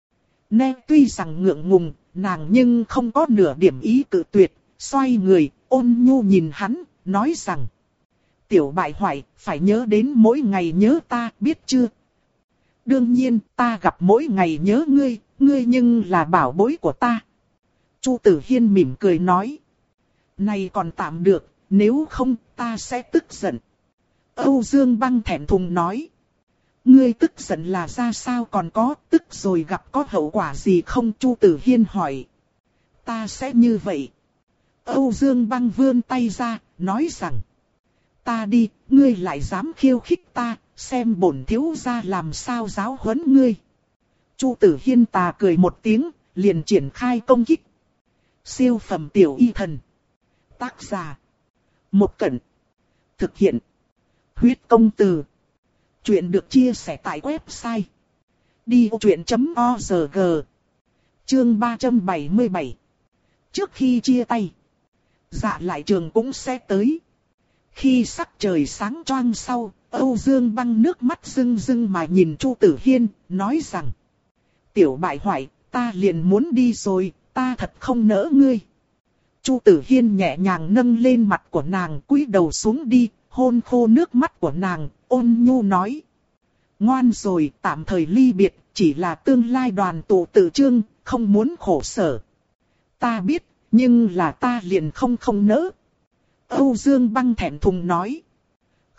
Nè tuy rằng ngượng ngùng, nàng nhưng không có nửa điểm ý cự tuyệt, xoay người, ôn nhu nhìn hắn, nói rằng. Tiểu bại hoại, phải nhớ đến mỗi ngày nhớ ta, biết chưa? Đương nhiên, ta gặp mỗi ngày nhớ ngươi, ngươi nhưng là bảo bối của ta. Chu Tử Hiên mỉm cười nói. Này còn tạm được, nếu không ta sẽ tức giận. Âu Dương Băng thẹn thùng nói. Ngươi tức giận là ra sao, còn có tức rồi gặp có hậu quả gì không? Chu Tử Hiên hỏi. Ta sẽ như vậy. Âu Dương Băng vươn tay ra, nói rằng. Ta đi, ngươi lại dám khiêu khích ta, xem bổn thiếu gia làm sao giáo huấn ngươi. Chu Tử Hiên tà cười một tiếng, liền triển khai công kích. Siêu phẩm tiểu y thần. Tác giả. Một Cẩn. Thực hiện. Huyết công từ. Chuyện được chia sẻ tại website. đi vô chuyện chấm org. Chương ba trăm bảy mươi bảy. Trước khi chia tay. Dạ lại trường cũng sẽ tới. Khi sắc trời sáng choang sau, Âu Dương Băng nước mắt rưng rưng mà nhìn Chu Tử Hiên, nói rằng. Tiểu bại hoại, ta liền muốn đi rồi, ta thật không nỡ ngươi. Chu Tử Hiên nhẹ nhàng nâng lên mặt của nàng, cúi đầu xuống đi, hôn khô nước mắt của nàng, ôn nhu nói. Ngoan rồi, tạm thời ly biệt, chỉ là tương lai đoàn tụ tự chương, không muốn khổ sở. Ta biết, nhưng là ta liền không không nỡ. Âu Dương Băng thẹn thùng nói.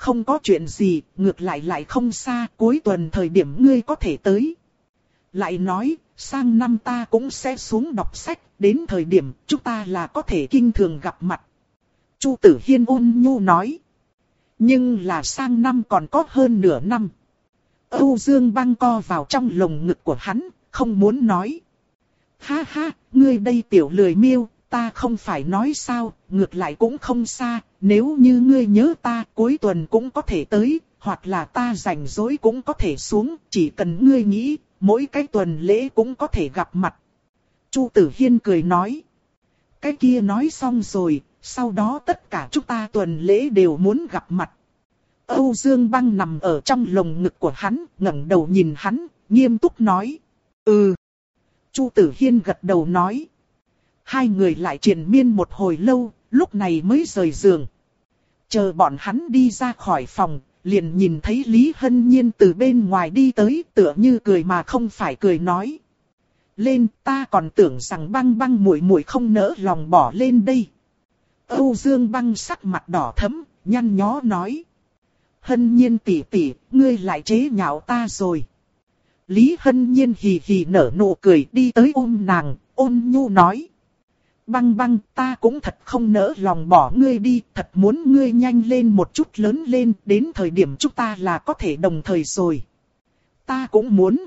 không có chuyện gì, ngược lại lại không xa, cuối tuần thời điểm ngươi có thể tới. Lại nói, sang năm ta cũng sẽ xuống đọc sách, đến thời điểm chúng ta là có thể kinh thường gặp mặt. Chu Tử Hiên ôn nhu nói. Nhưng là sang năm còn có hơn nửa năm. Âu Dương Băng co vào trong lồng ngực của hắn, không muốn nói. Ha ha, ngươi đây tiểu lười miêu, ta không phải nói sao, ngược lại cũng không xa, nếu như ngươi nhớ ta cuối tuần cũng có thể tới, hoặc là ta rảnh rỗi cũng có thể xuống, chỉ cần ngươi nghĩ, mỗi cái tuần lễ cũng có thể gặp mặt. Chu Tử Hiên cười nói. Cái kia nói xong rồi, sau đó tất cả chúng ta tuần lễ đều muốn gặp mặt. Âu Dương Băng nằm ở trong lồng ngực của hắn, ngẩng đầu nhìn hắn, nghiêm túc nói. Ừ. Chu Tử Hiên gật đầu nói. Hai người lại triền miên một hồi lâu, lúc này mới rời giường. Chờ bọn hắn đi ra khỏi phòng, liền nhìn thấy Lý Hân Nhiên từ bên ngoài đi tới, tựa như cười mà không phải cười nói. Lên, ta còn tưởng rằng Băng Băng muội muội không nỡ lòng bỏ lên đây. Âu Dương Băng sắc mặt đỏ thẫm, nhăn nhó nói. Hân Nhiên tỷ tỷ, ngươi lại chế nhạo ta rồi. Lý Hân Nhiên hì hì nở nụ cười đi tới ôm nàng, ôn nhu nói. Băng Băng, ta cũng thật không nỡ lòng bỏ ngươi đi, thật muốn ngươi nhanh lên một chút lớn lên, đến thời điểm chúng ta là có thể đồng thời rồi. Ta cũng muốn.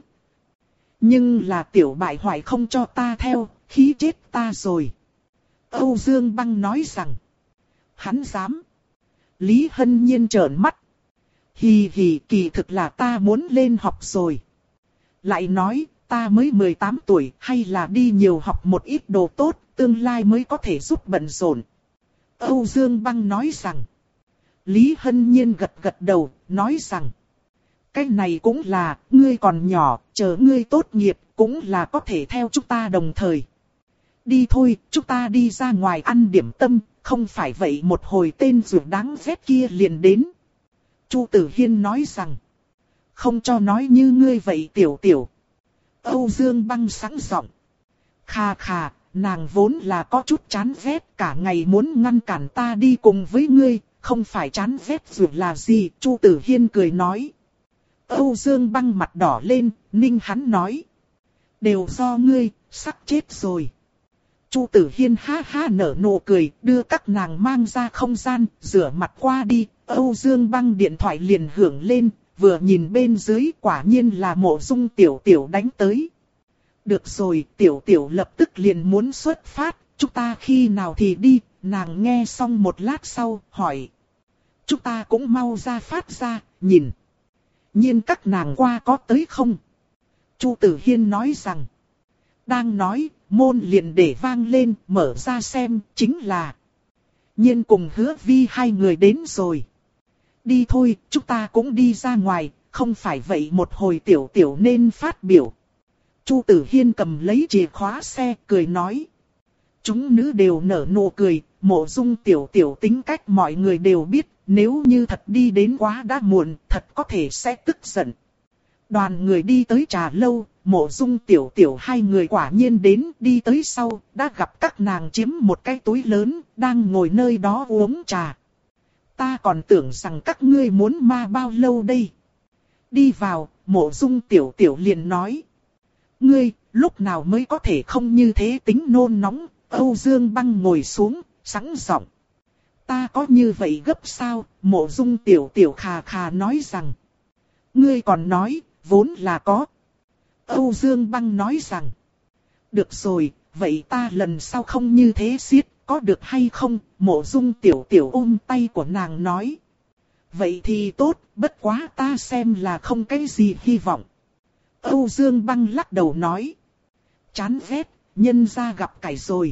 Nhưng là tiểu bại hoại không cho ta theo, khí chết ta rồi. Âu Dương Băng nói rằng. Hắn dám. Lý Hân Nhiên trợn mắt. Hì hì, kỳ thực là ta muốn lên học rồi. Lại nói, ta mới mười tám tuổi, hay là đi nhiều học một ít đồ tốt, tương lai mới có thể giúp bận rộn. Âu Dương Băng nói rằng. Lý Hân Nhiên gật gật đầu, nói rằng. Cái này cũng là, ngươi còn nhỏ, chờ ngươi tốt nghiệp, cũng là có thể theo chúng ta đồng thời. Đi thôi, chúng ta đi ra ngoài ăn điểm tâm, không phải vậy một hồi tên ruột đáng ghét kia liền đến. Chu Tử Hiên nói rằng. Không cho nói như ngươi vậy tiểu tiểu. Âu Dương Băng sẵn giọng. Khà khà, nàng vốn là có chút chán ghét, cả ngày muốn ngăn cản ta đi cùng với ngươi, không phải chán ghét ruột là gì, Chu Tử Hiên cười nói. Âu Dương Băng mặt đỏ lên, ninh hắn nói. Đều do ngươi, sắp chết rồi. Chu Tử Hiên ha ha nở nụ cười, đưa các nàng mang ra không gian, rửa mặt qua đi. Âu Dương Băng điện thoại liền hưởng lên, vừa nhìn bên dưới quả nhiên là Mộ Dung Tiểu Tiểu đánh tới. Được rồi, Tiểu Tiểu lập tức liền muốn xuất phát, chúng ta khi nào thì đi, nàng nghe xong một lát sau, hỏi. Chúng ta cũng mau ra phát ra, nhìn. Nhiên các nàng qua có tới không? Chu Tử Hiên nói rằng. Đang nói, môn liền để vang lên, mở ra xem, chính là. Nhiên cùng Hứa Vi hai người đến rồi. Đi thôi, chúng ta cũng đi ra ngoài, không phải vậy một hồi Tiểu Tiểu nên phát biểu. Chu Tử Hiên cầm lấy chìa khóa xe, cười nói. Chúng nữ đều nở nụ cười, Mộ Dung Tiểu Tiểu tính cách mọi người đều biết, nếu như thật đi đến quá đã muộn, thật có thể sẽ tức giận. Đoàn người đi tới trà lâu, Mộ Dung Tiểu Tiểu hai người quả nhiên đến, đi tới sau, đã gặp các nàng chiếm một cái túi lớn, đang ngồi nơi đó uống trà. Ta còn tưởng rằng các ngươi muốn ma bao lâu đây. Đi vào, Mộ Dung Tiểu Tiểu liền nói. Ngươi, lúc nào mới có thể không như thế tính nôn nóng. Âu Dương Băng ngồi xuống, sẵn giọng. Ta có như vậy gấp sao? Mộ Dung Tiểu Tiểu khà khà nói rằng. Ngươi còn nói, vốn là có. Âu Dương Băng nói rằng. Được rồi, vậy ta lần sau không như thế siết, có được hay không? Mộ Dung Tiểu Tiểu ôm tay của nàng nói. Vậy thì tốt, bất quá ta xem là không cái gì hy vọng. Âu Dương Băng lắc đầu nói. Chán ghét, nhân ra gặp cải rồi.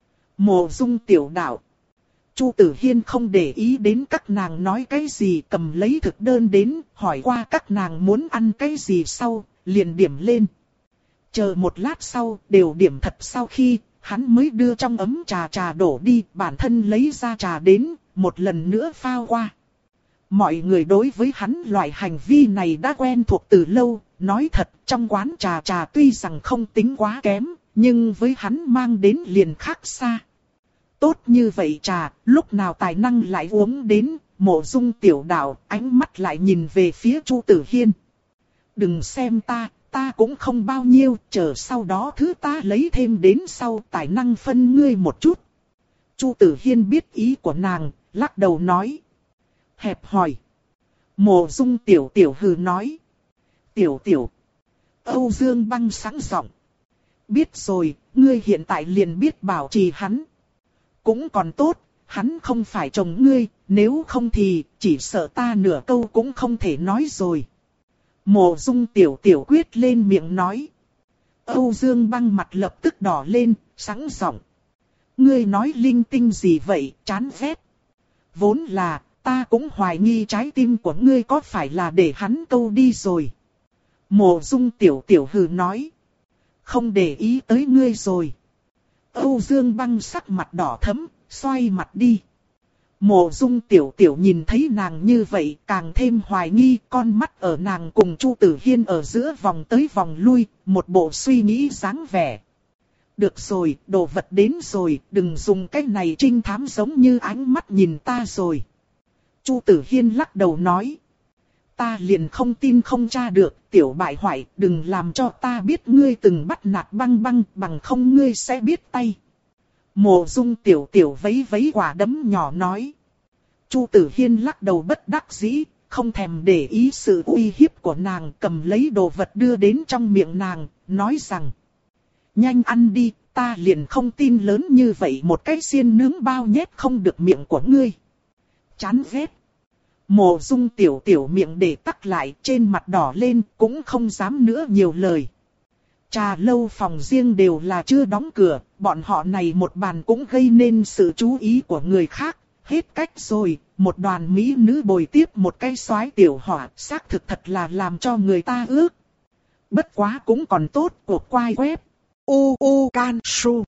Mộ Dung Tiểu đạo. Chu Tử Hiên không để ý đến các nàng nói cái gì, cầm lấy thực đơn đến, hỏi qua các nàng muốn ăn cái gì sau, liền điểm lên. Chờ một lát sau, đều điểm thật sau khi, hắn mới đưa trong ấm trà trà đổ đi, bản thân lấy ra trà đến, một lần nữa pha qua. Mọi người đối với hắn loại hành vi này đã quen thuộc từ lâu, nói thật trong quán trà trà tuy rằng không tính quá kém, nhưng với hắn mang đến liền khác xa. Tốt như vậy trà, lúc nào tài năng lại uống đến, Mộ Dung tiểu đạo ánh mắt lại nhìn về phía Chu Tử Hiên. Đừng xem ta, ta cũng không bao nhiêu, chờ sau đó thứ ta lấy thêm đến sau tài năng phân ngươi một chút. Chu Tử Hiên biết ý của nàng, lắc đầu nói. Hẹp hòi. Mộ Dung tiểu tiểu hừ nói. Tiểu tiểu. Âu Dương Băng sáng giọng. Biết rồi, ngươi hiện tại liền biết bảo trì hắn. Cũng còn tốt, hắn không phải chồng ngươi, nếu không thì chỉ sợ ta nửa câu cũng không thể nói rồi. Mộ Dung tiểu tiểu quyết lên miệng nói. Âu Dương Băng mặt lập tức đỏ lên, sáng giọng. Ngươi nói linh tinh gì vậy, chán ghét. Vốn là, ta cũng hoài nghi trái tim của ngươi có phải là để hắn câu đi rồi. Mộ Dung tiểu tiểu hừ nói. Không để ý tới ngươi rồi. Âu Dương Băng sắc mặt đỏ thẫm, xoay mặt đi. Mộ Dung tiểu tiểu nhìn thấy nàng như vậy càng thêm hoài nghi, con mắt ở nàng cùng Chu Tử Hiên ở giữa vòng tới vòng lui, một bộ suy nghĩ dáng vẻ. Được rồi, đồ vật đến rồi, đừng dùng cái này trinh thám giống như ánh mắt nhìn ta rồi. Chu Tử Hiên lắc đầu nói. Ta liền không tin không tra được, tiểu bại hoại, đừng làm cho ta biết ngươi từng bắt nạt Băng Băng, bằng không ngươi sẽ biết tay. Mộ Dung tiểu tiểu vấy vấy quả đấm nhỏ nói. Chu Tử Hiên lắc đầu bất đắc dĩ, không thèm để ý sự uy hiếp của nàng, cầm lấy đồ vật đưa đến trong miệng nàng, nói rằng. Nhanh ăn đi, ta liền không tin lớn như vậy một cái xiên nướng bao nhét không được miệng của ngươi. Chán ghét. Mộ Dung tiểu tiểu miệng để tắc lại, trên mặt đỏ lên, cũng không dám nữa nhiều lời. Trà lâu phòng riêng đều là chưa đóng cửa, bọn họ này một bàn cũng gây nên sự chú ý của người khác. Hết cách rồi, một đoàn mỹ nữ bồi tiếp một cái soái tiểu hỏa, xác thực thật là làm cho người ta ước. Bất quá cũng còn tốt, cuộc quay web. U U Can Su.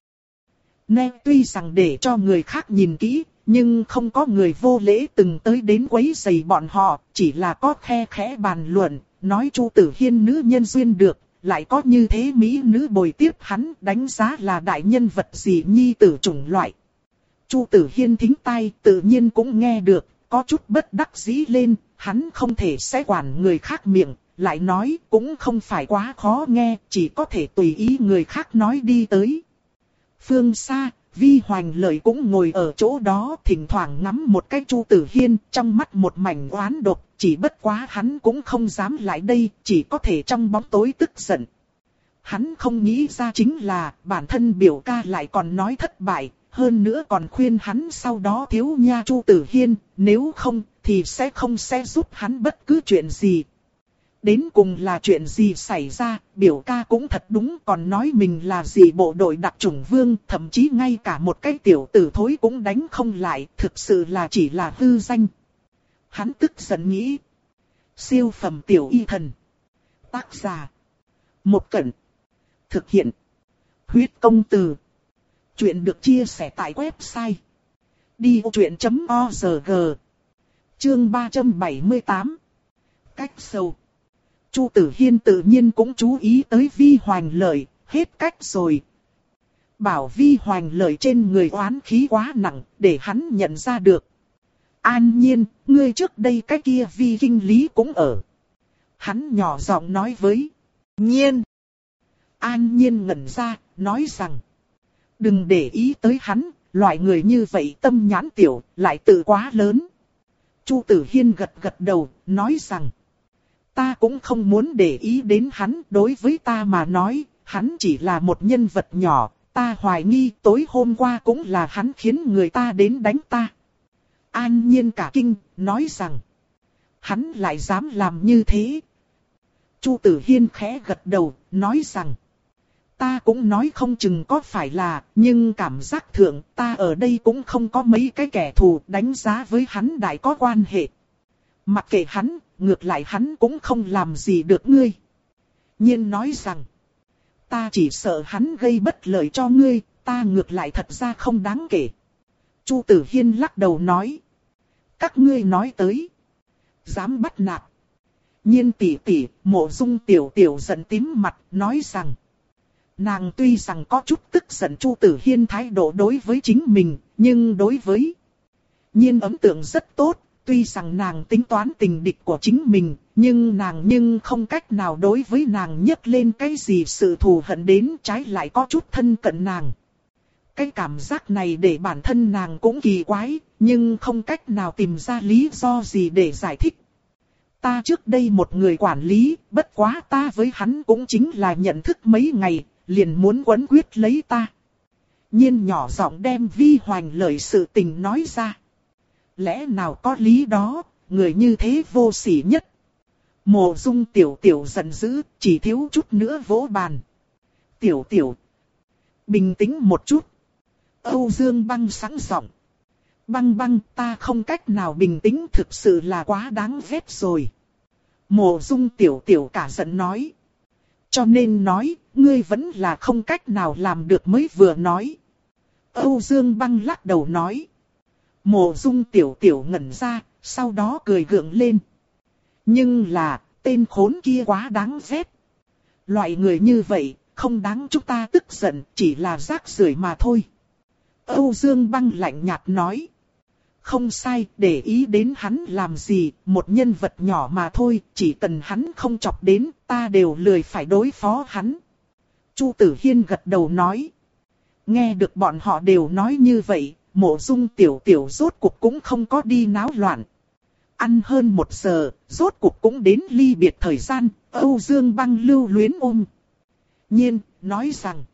Nè tuy rằng để cho người khác nhìn kỹ, nhưng không có người vô lễ từng tới đến quấy rầy bọn họ, chỉ là có khe khẽ bàn luận, nói Chu Tử Hiên nữ nhân duyên được, lại có như thế mỹ nữ bồi tiếp hắn, đánh giá là đại nhân vật gì nhi tử chủng loại. Chu Tử Hiên thính tai tự nhiên cũng nghe được, có chút bất đắc dĩ lên, hắn không thể sẽ quản người khác miệng, lại nói cũng không phải quá khó nghe, chỉ có thể tùy ý người khác nói đi tới. Phương xa, Vi Hoành Lợi cũng ngồi ở chỗ đó thỉnh thoảng ngắm một cái Chu Tử Hiên, trong mắt một mảnh oán độc, chỉ bất quá hắn cũng không dám lại đây, chỉ có thể trong bóng tối tức giận. Hắn không nghĩ ra chính là bản thân biểu ca lại còn nói thất bại, hơn nữa còn khuyên hắn sau đó thiếu nha Chu Tử Hiên, nếu không thì sẽ không sẽ giúp hắn bất cứ chuyện gì. Đến cùng là chuyện gì xảy ra, biểu ca cũng thật đúng, còn nói mình là gì bộ đội đặc chủng vương, thậm chí ngay cả một cái tiểu tử thối cũng đánh không lại, thực sự là chỉ là hư danh. Hắn tức giận nghĩ. Siêu phẩm tiểu y thần. Tác giả. Một Cẩn. Thực hiện. Huyết công từ. Chuyện được chia sẻ tại website. đi ô chuyện chấm org. Chương ba trăm bảy mươi tám. Cách sâu. Chu Tử Hiên tự nhiên cũng chú ý tới Vi Hoành Lợi, hết cách rồi. Bảo Vi Hoành Lợi trên người oán khí quá nặng, để hắn nhận ra được. An Nhiên, ngươi trước đây cái kia Vi kinh lý cũng ở. Hắn nhỏ giọng nói với Nhiên. An Nhiên ngẩn ra, nói rằng. Đừng để ý tới hắn, loại người như vậy tâm nhãn tiểu, lại tự quá lớn. Chu Tử Hiên gật gật đầu, nói rằng. Ta cũng không muốn để ý đến hắn, đối với ta mà nói, hắn chỉ là một nhân vật nhỏ, ta hoài nghi tối hôm qua cũng là hắn khiến người ta đến đánh ta. An Nhiên cả kinh, nói rằng, hắn lại dám làm như thế. Chu Tử Hiên khẽ gật đầu, nói rằng, ta cũng nói không chừng có phải là, nhưng cảm giác thượng ta ở đây cũng không có mấy cái kẻ thù đánh giá với hắn đại có quan hệ. Mặc kệ hắn, ngược lại hắn cũng không làm gì được ngươi. Nhiên nói rằng, ta chỉ sợ hắn gây bất lợi cho ngươi, ta ngược lại thật ra không đáng kể. Chu Tử Hiên lắc đầu nói, các ngươi nói tới, dám bắt nạt. Nhiên tỷ tỷ, Mộ Dung tiểu tiểu giận tím mặt, nói rằng, nàng tuy rằng có chút tức giận Chu Tử Hiên thái độ đối với chính mình, nhưng đối với Nhiên ấn tượng rất tốt. Tuy rằng nàng tính toán tình địch của chính mình, nhưng nàng nhưng không cách nào đối với nàng nhấc lên cái gì sự thù hận đến, trái lại có chút thân cận nàng. Cái cảm giác này để bản thân nàng cũng kỳ quái, nhưng không cách nào tìm ra lý do gì để giải thích. Ta trước đây một người quản lý, bất quá ta với hắn cũng chính là nhận thức mấy ngày, liền muốn quấn quyết lấy ta. Nhiên nhỏ giọng đem Vi Hoành lời sự tình nói ra. Lẽ nào có lý đó, người như thế vô sỉ nhất. Mộ Dung Tiểu Tiểu giận dữ, chỉ thiếu chút nữa vỗ bàn. Tiểu Tiểu, bình tĩnh một chút. Âu Dương Băng sẵn giọng. Băng băng, ta không cách nào bình tĩnh, thực sự là quá đáng ghét rồi. Mộ Dung Tiểu Tiểu cả giận nói. Cho nên nói, ngươi vẫn là không cách nào làm được mới vừa nói. Âu Dương Băng lắc đầu nói. Mộ Dung Tiểu Tiểu ngẩn ra, sau đó cười gượng lên. Nhưng là, tên khốn kia quá đáng ghét. Loại người như vậy, không đáng chúng ta tức giận, chỉ là rác rưởi mà thôi. Âu Dương Băng lạnh nhạt nói. Không sai, để ý đến hắn làm gì, một nhân vật nhỏ mà thôi, chỉ cần hắn không chọc đến, ta đều lười phải đối phó hắn. Chu Tử Hiên gật đầu nói. Nghe được bọn họ đều nói như vậy, Mộ Dung Tiểu Tiểu rốt cuộc cũng không có đi náo loạn. Ăn hơn một giờ, rốt cuộc cũng đến ly biệt thời gian, Âu Dương Băng lưu luyến ôm. Nhiên, nói rằng.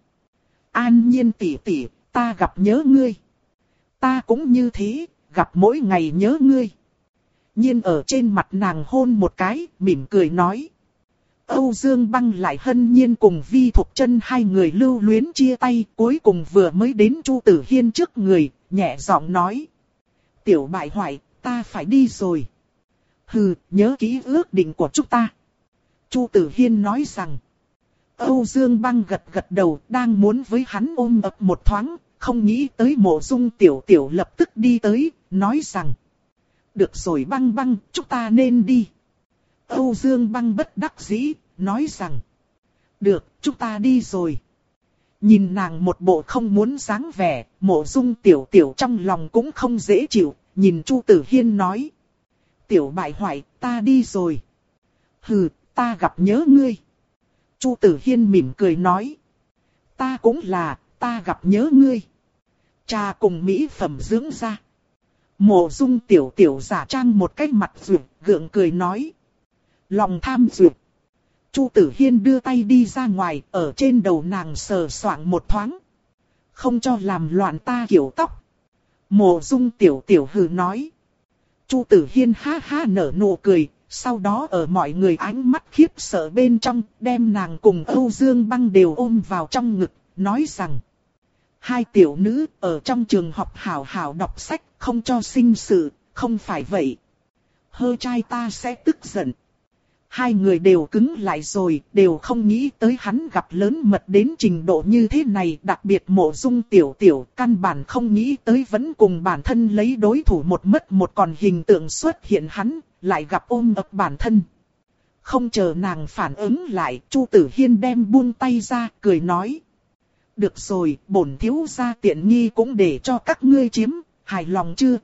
An Nhiên tỷ tỷ, ta gặp nhớ ngươi. Ta cũng như thế, gặp mỗi ngày nhớ ngươi. Nhiên ở trên mặt nàng hôn một cái, mỉm cười nói. Âu Dương Băng lại hân nhiên cùng Vi Thục Chân hai người lưu luyến chia tay, cuối cùng vừa mới đến Chu Tử Hiên trước người, nhẹ giọng nói. Tiểu bại hoại, ta phải đi rồi. Hừ, nhớ kỹ ước định của chúng ta. Chu Tử Hiên nói rằng. Âu Dương Băng gật gật đầu, đang muốn với hắn ôm ấp một thoáng, không nghĩ tới Mộ Dung Tiểu Tiểu lập tức đi tới, nói rằng. Được rồi Băng Băng, chúng ta nên đi. Âu Dương Băng bất đắc dĩ, nói rằng. Được, chúng ta đi rồi. Nhìn nàng một bộ không muốn dáng vẻ, Mộ Dung Tiểu Tiểu trong lòng cũng không dễ chịu, nhìn Chu Tử Hiên nói. Tiểu bại hoại, ta đi rồi. Hừ, ta gặp nhớ ngươi. Chu Tử Hiên mỉm cười nói. Ta cũng là, ta gặp nhớ ngươi. Trà cùng mỹ phẩm dưỡng da. Mộ Dung Tiểu Tiểu giả trang một cái mặt duyệt, gượng cười nói. Lòng tham duyệt. Chu Tử Hiên đưa tay đi ra ngoài, ở trên đầu nàng sờ soạng một thoáng. Không cho làm loạn ta kiểu tóc. Mộ Dung Tiểu Tiểu hừ nói. Chu Tử Hiên ha ha nở nụ cười, sau đó ở mọi người ánh mắt khiếp sợ bên trong, đem nàng cùng Âu Dương Băng đều ôm vào trong ngực, nói rằng. Hai tiểu nữ ở trong trường học hảo hảo đọc sách, không cho sinh sự, không phải vậy. Hơ trai ta sẽ tức giận. Hai người đều cứng lại rồi, đều không nghĩ tới hắn gặp lớn mật đến trình độ như thế này. Đặc biệt Mộ Dung Tiểu Tiểu căn bản không nghĩ tới vẫn cùng bản thân lấy đối thủ một mất một còn hình tượng xuất hiện hắn, lại gặp ôm ấp bản thân. Không chờ nàng phản ứng lại, Chu Tử Hiên đem buông tay ra, cười nói. Được rồi, bổn thiếu gia tiện nghi cũng để cho các ngươi chiếm, hài lòng chưa?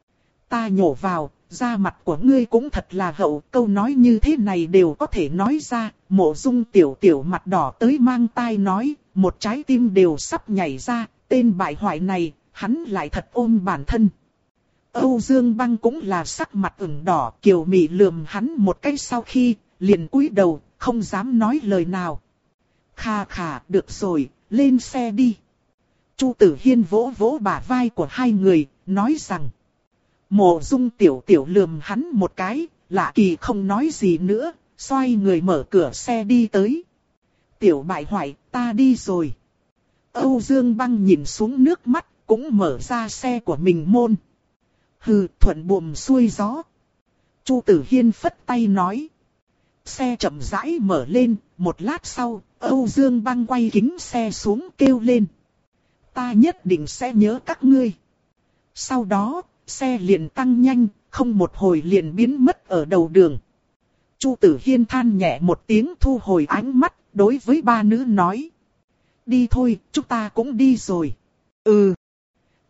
Ta nhổ vào. Da mặt của ngươi cũng thật là hậu, câu nói như thế này đều có thể nói ra. Mộ Dung Tiểu Tiểu mặt đỏ tới mang tai nói, một trái tim đều sắp nhảy ra, tên bại hoại này, hắn lại thật ôm bản thân. Âu Dương Băng cũng là sắc mặt ửng đỏ, kiều mị lườm hắn một cái sau khi, liền cúi đầu, không dám nói lời nào. Kha khà, được rồi, lên xe đi. Chu Tử Hiên vỗ vỗ bả vai của hai người, nói rằng. Mộ Dung Tiểu Tiểu lườm hắn một cái, lạ kỳ không nói gì nữa, xoay người mở cửa xe đi tới. Tiểu bại hoại, ta đi rồi. Âu Dương Băng nhìn xuống nước mắt, cũng mở ra xe của mình môn. Hừ, thuận buồm xuôi gió. Chu Tử Hiên phất tay nói. Xe chậm rãi mở lên, một lát sau, Âu Dương Băng quay kính xe xuống kêu lên. Ta nhất định sẽ nhớ các ngươi. Sau đó, xe liền tăng nhanh, không một hồi liền biến mất ở đầu đường. Chu Tử Hiên than nhẹ một tiếng thu hồi ánh mắt, đối với ba nữ nói. Đi thôi, chúng ta cũng đi rồi. Ừ.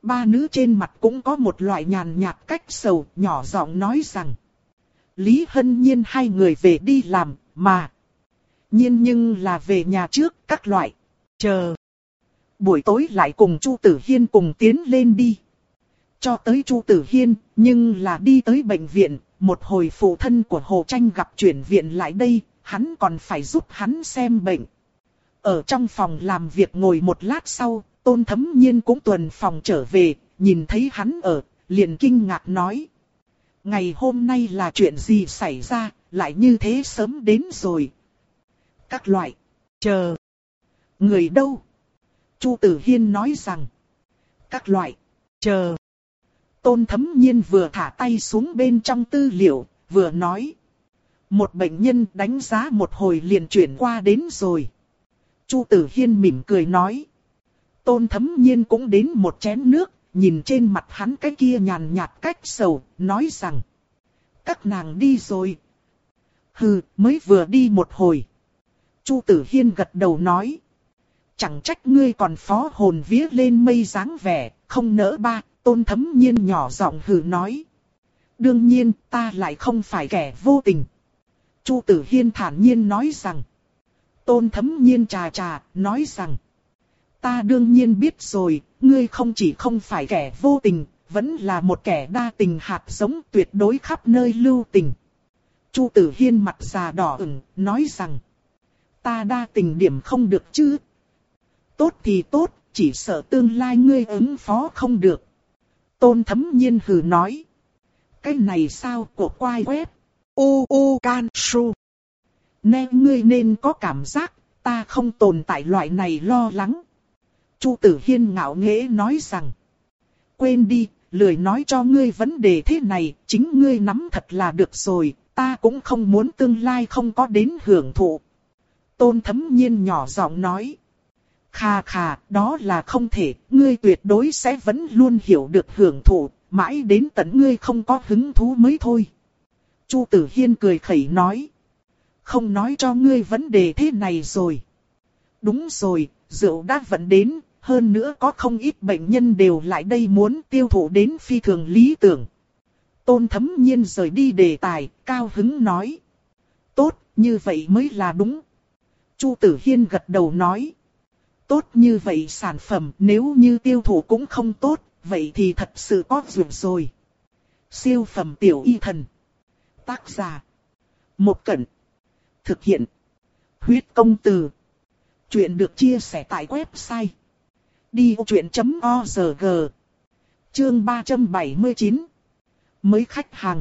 Ba nữ trên mặt cũng có một loại nhàn nhạt cách sầu, nhỏ giọng nói rằng. Lý Hân Nhiên hai người về đi làm, mà. Nhiên nhưng là về nhà trước, các loại. Chờ. Buổi tối lại cùng Chu Tử Hiên cùng tiến lên đi. Cho tới Chu Tử Hiên, nhưng là đi tới bệnh viện, một hồi phụ thân của Hồ Tranh gặp chuyển viện lại đây, hắn còn phải giúp hắn xem bệnh. Ở trong phòng làm việc ngồi một lát sau, Tôn Thấm Nhiên cũng tuần phòng trở về, nhìn thấy hắn ở, liền kinh ngạc nói. Ngày hôm nay là chuyện gì xảy ra, lại như thế sớm đến rồi. Các loại, chờ. Người đâu? Chu Tử Hiên nói rằng. Các loại, chờ. Tôn Thấm Nhiên vừa thả tay xuống bên trong tư liệu, vừa nói. Một bệnh nhân đánh giá một hồi liền chuyển qua đến rồi. Chu Tử Hiên mỉm cười nói. Tôn Thấm Nhiên cũng đến một chén nước, nhìn trên mặt hắn cái kia nhàn nhạt cách sầu, nói rằng. Các nàng đi rồi. Hừ, mới vừa đi một hồi. Chu Tử Hiên gật đầu nói. Chẳng trách ngươi còn phó hồn vía lên mây dáng vẻ, không nỡ ba. Tôn Thấm Nhiên nhỏ giọng hừ nói. Đương nhiên, ta lại không phải kẻ vô tình. Chu Tử Hiên thản nhiên nói rằng. Tôn Thấm Nhiên trà trà, nói rằng. Ta đương nhiên biết rồi, ngươi không chỉ không phải kẻ vô tình, vẫn là một kẻ đa tình hạt giống tuyệt đối khắp nơi lưu tình. Chu Tử Hiên mặt già đỏ ửng, nói rằng. Ta đa tình điểm không được chứ. Tốt thì tốt, chỉ sợ tương lai ngươi ứng phó không được. Tôn Thấm Nhiên hừ nói. Cái này sao của quai web. U U Can Su. Nè ngươi nên có cảm giác, ta không tồn tại loại này lo lắng. Chu Tử Hiên ngạo nghễ nói rằng. Quên đi, lười nói cho ngươi vấn đề thế này, chính ngươi nắm thật là được rồi, ta cũng không muốn tương lai không có đến hưởng thụ. Tôn Thấm Nhiên nhỏ giọng nói. Khà khà, đó là không thể, ngươi tuyệt đối sẽ vẫn luôn hiểu được hưởng thụ, mãi đến tận ngươi không có hứng thú mới thôi. Chu Tử Hiên cười khẩy nói. Không nói cho ngươi vấn đề thế này rồi. Đúng rồi, rượu đã vận đến, hơn nữa có không ít bệnh nhân đều lại đây muốn tiêu thụ đến phi thường lý tưởng. Tôn Thấm Nhiên rời đi đề tài, cao hứng nói. Tốt, như vậy mới là đúng. Chu Tử Hiên gật đầu nói. Tốt như vậy sản phẩm nếu như tiêu thụ cũng không tốt, vậy thì thật sự có duyên rồi. Siêu phẩm tiểu y thần. Tác giả. Một Cẩn. Thực hiện. Huyết công từ. Chuyện được chia sẻ tại website. đi vô chuyện chấm org. Chương ba trăm bảy mươi chín. Mới khách hàng.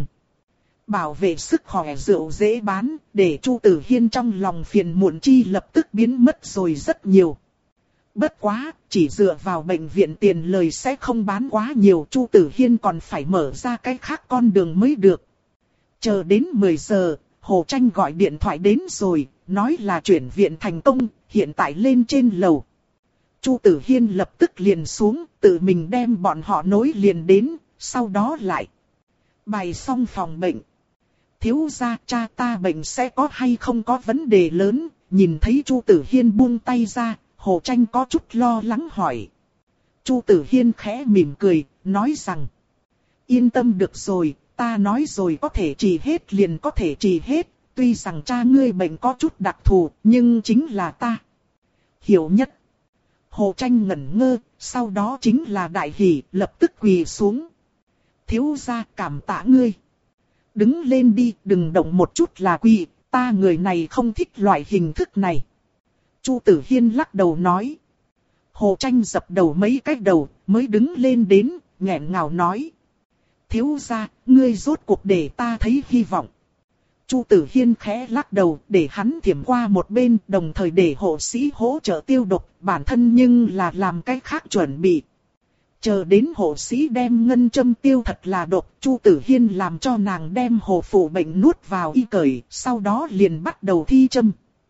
Bảo vệ sức khỏe rượu dễ bán, để Chu Tử Hiên trong lòng phiền muộn chi lập tức biến mất rồi rất nhiều. Bất quá, chỉ dựa vào bệnh viện tiền lời sẽ không bán quá nhiều, Chu Tử Hiên còn phải mở ra cái khác con đường mới được. Chờ đến mười giờ, Hồ Tranh gọi điện thoại đến rồi, nói là chuyển viện thành công, hiện tại lên trên lầu. Chu Tử Hiên lập tức liền xuống, tự mình đem bọn họ nối liền đến, sau đó lại bày xong phòng bệnh. Thiếu gia, cha ta bệnh sẽ có hay không có vấn đề lớn, nhìn thấy Chu Tử Hiên buông tay ra, Hồ Tranh có chút lo lắng hỏi. Chu Tử Hiên khẽ mỉm cười, nói rằng. Yên tâm được rồi, ta nói rồi có thể trị hết liền có thể trị hết, tuy rằng cha ngươi bệnh có chút đặc thù, nhưng chính là ta hiểu nhất. Hồ Tranh ngẩn ngơ, sau đó chính là đại hỉ, lập tức quỳ xuống. Thiếu gia, cảm tạ ngươi. Đứng lên đi, đừng động một chút là quỳ, ta người này không thích loại hình thức này. Chu Tử Hiên lắc đầu nói. Hồ Tranh dập đầu mấy cái đầu, mới đứng lên đến, nghẹn ngào nói. Thiếu gia, ngươi rốt cuộc để ta thấy hy vọng. Chu Tử Hiên khẽ lắc đầu, để hắn thiểm qua một bên, đồng thời để hộ sĩ hỗ trợ tiêu độc, bản thân nhưng là làm cái khác chuẩn bị. Chờ đến hộ sĩ đem ngân châm tiêu thật là độc, Chu Tử Hiên làm cho nàng đem hồ phụ bệnh nuốt vào y cởi, sau đó liền bắt đầu thi châm.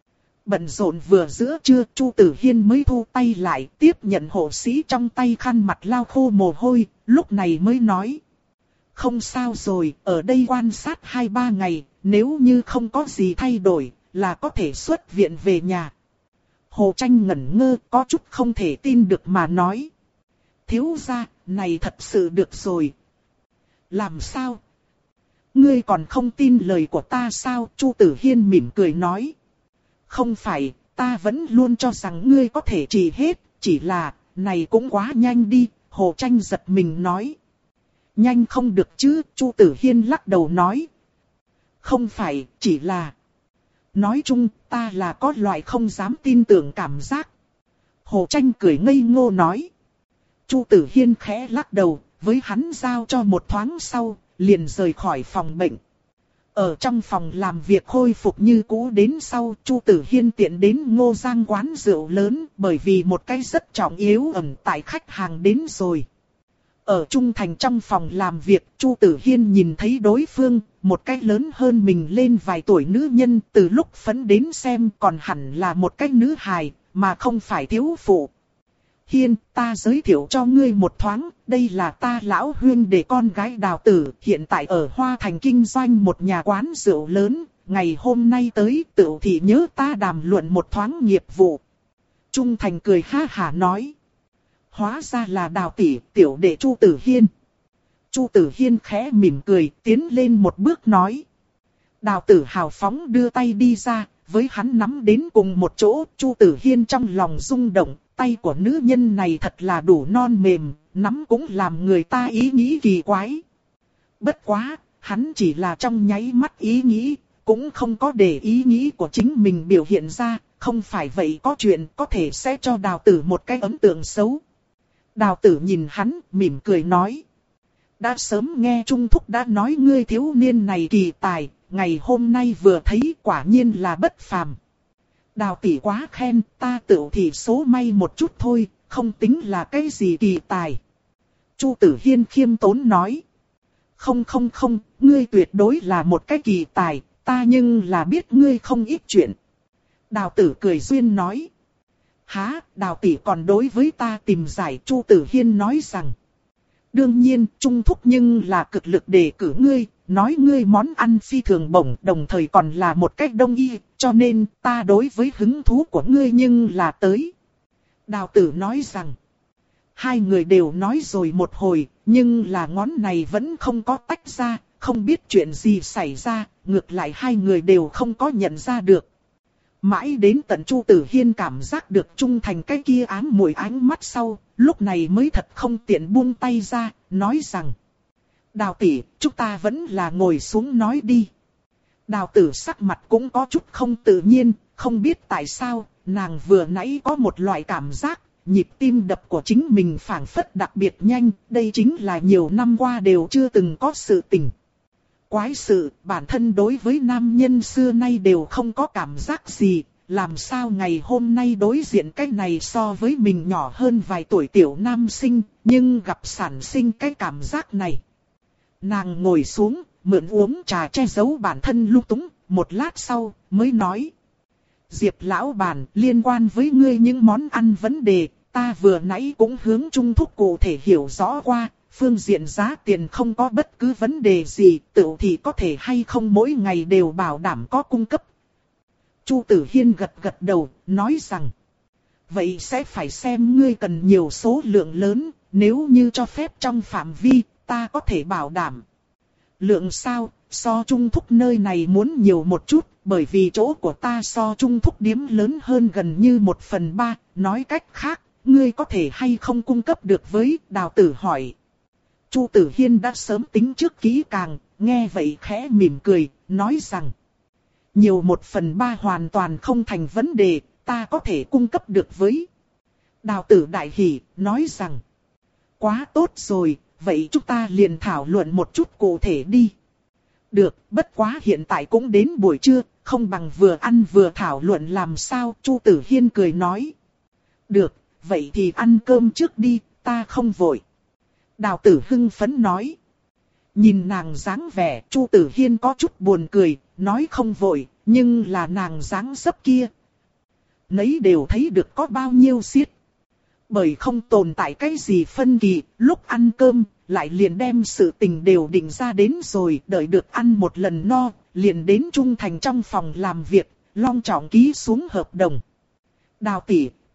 Bận rộn vừa giữa trưa, Chu Tử Hiên mới thu tay lại, tiếp nhận hộ sĩ trong tay khăn mặt lau khô mồ hôi, lúc này mới nói. Không sao rồi, ở đây quan sát hai ba ngày, nếu như không có gì thay đổi, là có thể xuất viện về nhà. Hồ Tranh ngẩn ngơ, có chút không thể tin được mà nói. Thiếu gia, này thật sự được rồi. Làm sao? Ngươi còn không tin lời của ta sao? Chu Tử Hiên mỉm cười nói. Không phải, ta vẫn luôn cho rằng ngươi có thể trị hết, chỉ là, này cũng quá nhanh đi, Hồ Tranh giật mình nói. Nhanh không được chứ, Chu Tử Hiên lắc đầu nói. Không phải, chỉ là... Nói chung, ta là có loại không dám tin tưởng cảm giác. Hồ Tranh cười ngây ngô nói. Chu Tử Hiên khẽ lắc đầu, với hắn giao cho một thoáng sau, liền rời khỏi phòng bệnh. Ở trong phòng làm việc khôi phục như cũ đến sau, Chu Tử Hiên tiện đến Ngô Giang quán rượu lớn, bởi vì một cái rất trọng yếu ẩn tại khách hàng đến rồi. Ở Trung Thành trong phòng làm việc, Chu Tử Hiên nhìn thấy đối phương, một cái lớn hơn mình lên vài tuổi nữ nhân, từ lúc phấn đến xem còn hẳn là một cái nữ hài, mà không phải thiếu phụ. Hiên, ta giới thiệu cho ngươi một thoáng, đây là ta lão huynh để con gái Đào Tử, hiện tại ở Hoa Thành kinh doanh một nhà quán rượu lớn, ngày hôm nay tới Tựu Thị nhớ ta đàm luận một thoáng nghiệp vụ. Trung Thành cười ha hả nói. Hóa ra là Đào tỷ, tiểu đệ Chu Tử Hiên. Chu Tử Hiên khẽ mỉm cười, tiến lên một bước nói. Đào Tử hào phóng đưa tay đi ra, với hắn nắm đến cùng một chỗ, Chu Tử Hiên trong lòng rung động, tay của nữ nhân này thật là đủ non mềm, nắm cũng làm người ta ý nghĩ kỳ quái. Bất quá, hắn chỉ là trong nháy mắt ý nghĩ, cũng không có để ý nghĩ của chính mình biểu hiện ra, không phải vậy có chuyện có thể sẽ cho Đào Tử một cái ấn tượng xấu. Đào Tử nhìn hắn, mỉm cười nói. Đã sớm nghe Trung Thúc đã nói ngươi thiếu niên này kỳ tài, ngày hôm nay vừa thấy quả nhiên là bất phàm. Đào tỷ quá khen, ta Tựu Thị số may một chút thôi, không tính là cái gì kỳ tài. Chu Tử Hiên khiêm tốn nói. Không không không, ngươi tuyệt đối là một cái kỳ tài, ta nhưng là biết ngươi không ít chuyện. Đào Tử cười duyên nói. Há, Đào tỷ còn đối với ta tìm giải. Chu Tử Hiên nói rằng. Đương nhiên, Trung Thúc nhưng là cực lực đề cử ngươi, nói ngươi món ăn phi thường bổng, đồng thời còn là một cách đông y, cho nên ta đối với hứng thú của ngươi nhưng là tới. Đào Tử nói rằng. Hai người đều nói rồi một hồi, nhưng là ngón này vẫn không có tách ra, không biết chuyện gì xảy ra, ngược lại hai người đều không có nhận ra được. Mãi đến tận Chu Tử Hiên cảm giác được Trung Thành cái kia ám muội ánh mắt sau, lúc này mới thật không tiện buông tay ra, nói rằng. Đào tỷ, chúng ta vẫn là ngồi xuống nói đi. Đào Tử sắc mặt cũng có chút không tự nhiên, không biết tại sao, nàng vừa nãy có một loại cảm giác, nhịp tim đập của chính mình phảng phất đặc biệt nhanh, đây chính là nhiều năm qua đều chưa từng có sự tình. Quái sự, bản thân đối với nam nhân xưa nay đều không có cảm giác gì, làm sao ngày hôm nay đối diện cái này so với mình nhỏ hơn vài tuổi tiểu nam sinh, nhưng gặp sản sinh cái cảm giác này. Nàng ngồi xuống, mượn uống trà che giấu bản thân lung túng, một lát sau, mới nói. Diệp lão bản, liên quan với ngươi những món ăn vấn đề, ta vừa nãy cũng hướng Trung Thúc cụ thể hiểu rõ qua. Phương diện giá tiền không có bất cứ vấn đề gì, Tựu Thị có thể hay không mỗi ngày đều bảo đảm có cung cấp. Chu Tử Hiên gật gật đầu, nói rằng. Vậy sẽ phải xem ngươi cần nhiều số lượng lớn, nếu như cho phép trong phạm vi, ta có thể bảo đảm. Lượng sao, so Trung Thúc nơi này muốn nhiều một chút, bởi vì chỗ của ta so Trung Thúc điếm lớn hơn gần như một phần ba, nói cách khác, ngươi có thể hay không cung cấp được với. Đào Tử hỏi. Chu Tử Hiên đã sớm tính trước kỹ càng, nghe vậy khẽ mỉm cười, nói rằng. Nhiều một phần ba hoàn toàn không thành vấn đề, ta có thể cung cấp được với. Đào Tử đại hỉ, nói rằng. Quá tốt rồi, vậy chúng ta liền thảo luận một chút cụ thể đi. Được, bất quá hiện tại cũng đến buổi trưa, không bằng vừa ăn vừa thảo luận làm sao. Chu Tử Hiên cười nói. Được, vậy thì ăn cơm trước đi, ta không vội. Đào Tử hưng phấn nói. Nhìn nàng dáng vẻ, Chu Tử Hiên có chút buồn cười, nói không vội, nhưng là nàng dáng dấp kia. Nấy đều thấy được có bao nhiêu xiết. Bởi không tồn tại cái gì phân kỳ, lúc ăn cơm, lại liền đem sự tình đều định ra đến rồi, đợi được ăn một lần no, liền đến Trung Thành trong phòng làm việc, long trọng ký xuống hợp đồng. Đào tỷ,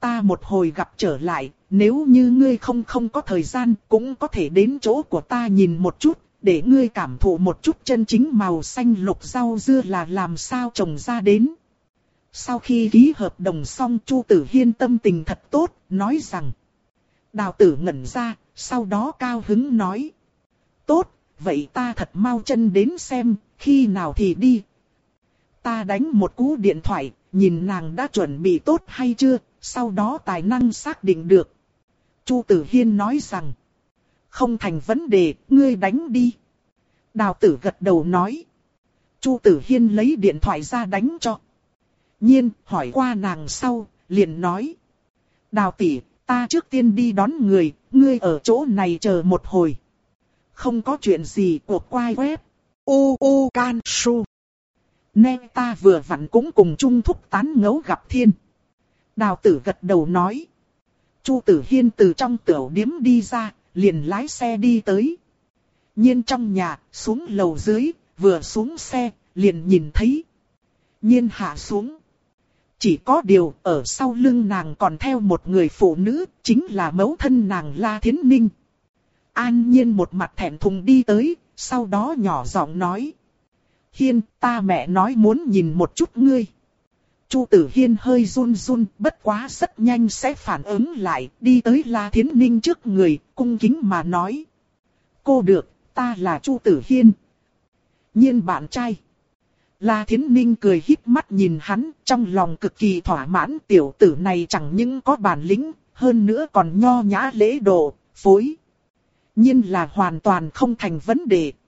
ta một hồi gặp trở lại, nếu như ngươi không không có thời gian, cũng có thể đến chỗ của ta nhìn một chút, để ngươi cảm thụ một chút chân chính màu xanh lục rau dưa là làm sao trồng ra đến. Sau khi ký hợp đồng xong, Chu Tử Hiên tâm tình thật tốt, nói rằng. Đào tử ngẩn ra, sau đó cao hứng nói. Tốt, vậy ta thật mau chân đến xem, khi nào thì đi. Ta đánh một cú điện thoại, nhìn nàng đã chuẩn bị tốt hay chưa, sau đó tài năng xác định được. Chu Tử Hiên nói rằng. Không thành vấn đề, ngươi đánh đi. Đào tử gật đầu nói. Chu Tử Hiên lấy điện thoại ra đánh cho. Nhiên hỏi qua nàng sau, liền nói. Đào tỷ, ta trước tiên đi đón người, ngươi ở chỗ này chờ một hồi. Không có chuyện gì, cuộc quay web. U U Can Su. Nè ta vừa vặn cũng cùng chung thúc tán ngấu gặp thiên. Đào tử gật đầu nói. Chu Tử Hiên từ trong tiểu điếm đi ra, liền lái xe đi tới. Nhiên trong nhà, xuống lầu dưới, vừa xuống xe, liền nhìn thấy. Nhiên hạ xuống. Chỉ có điều, ở sau lưng nàng còn theo một người phụ nữ, chính là mẫu thân nàng La Thiến Ninh. An Nhiên một mặt thẹn thùng đi tới, sau đó nhỏ giọng nói. Hiên, ta mẹ nói muốn nhìn một chút ngươi. Chu Tử Hiên hơi run run, bất quá rất nhanh sẽ phản ứng lại, đi tới La Thiến Ninh trước người, cung kính mà nói. Cô được, ta là Chu Tử Hiên. Nhiên bạn trai. La Thiến Ninh cười híp mắt nhìn hắn, trong lòng cực kỳ thỏa mãn, tiểu tử này chẳng những có bản lĩnh, hơn nữa còn nho nhã lễ độ, phối. Nhiên là hoàn toàn không thành vấn đề.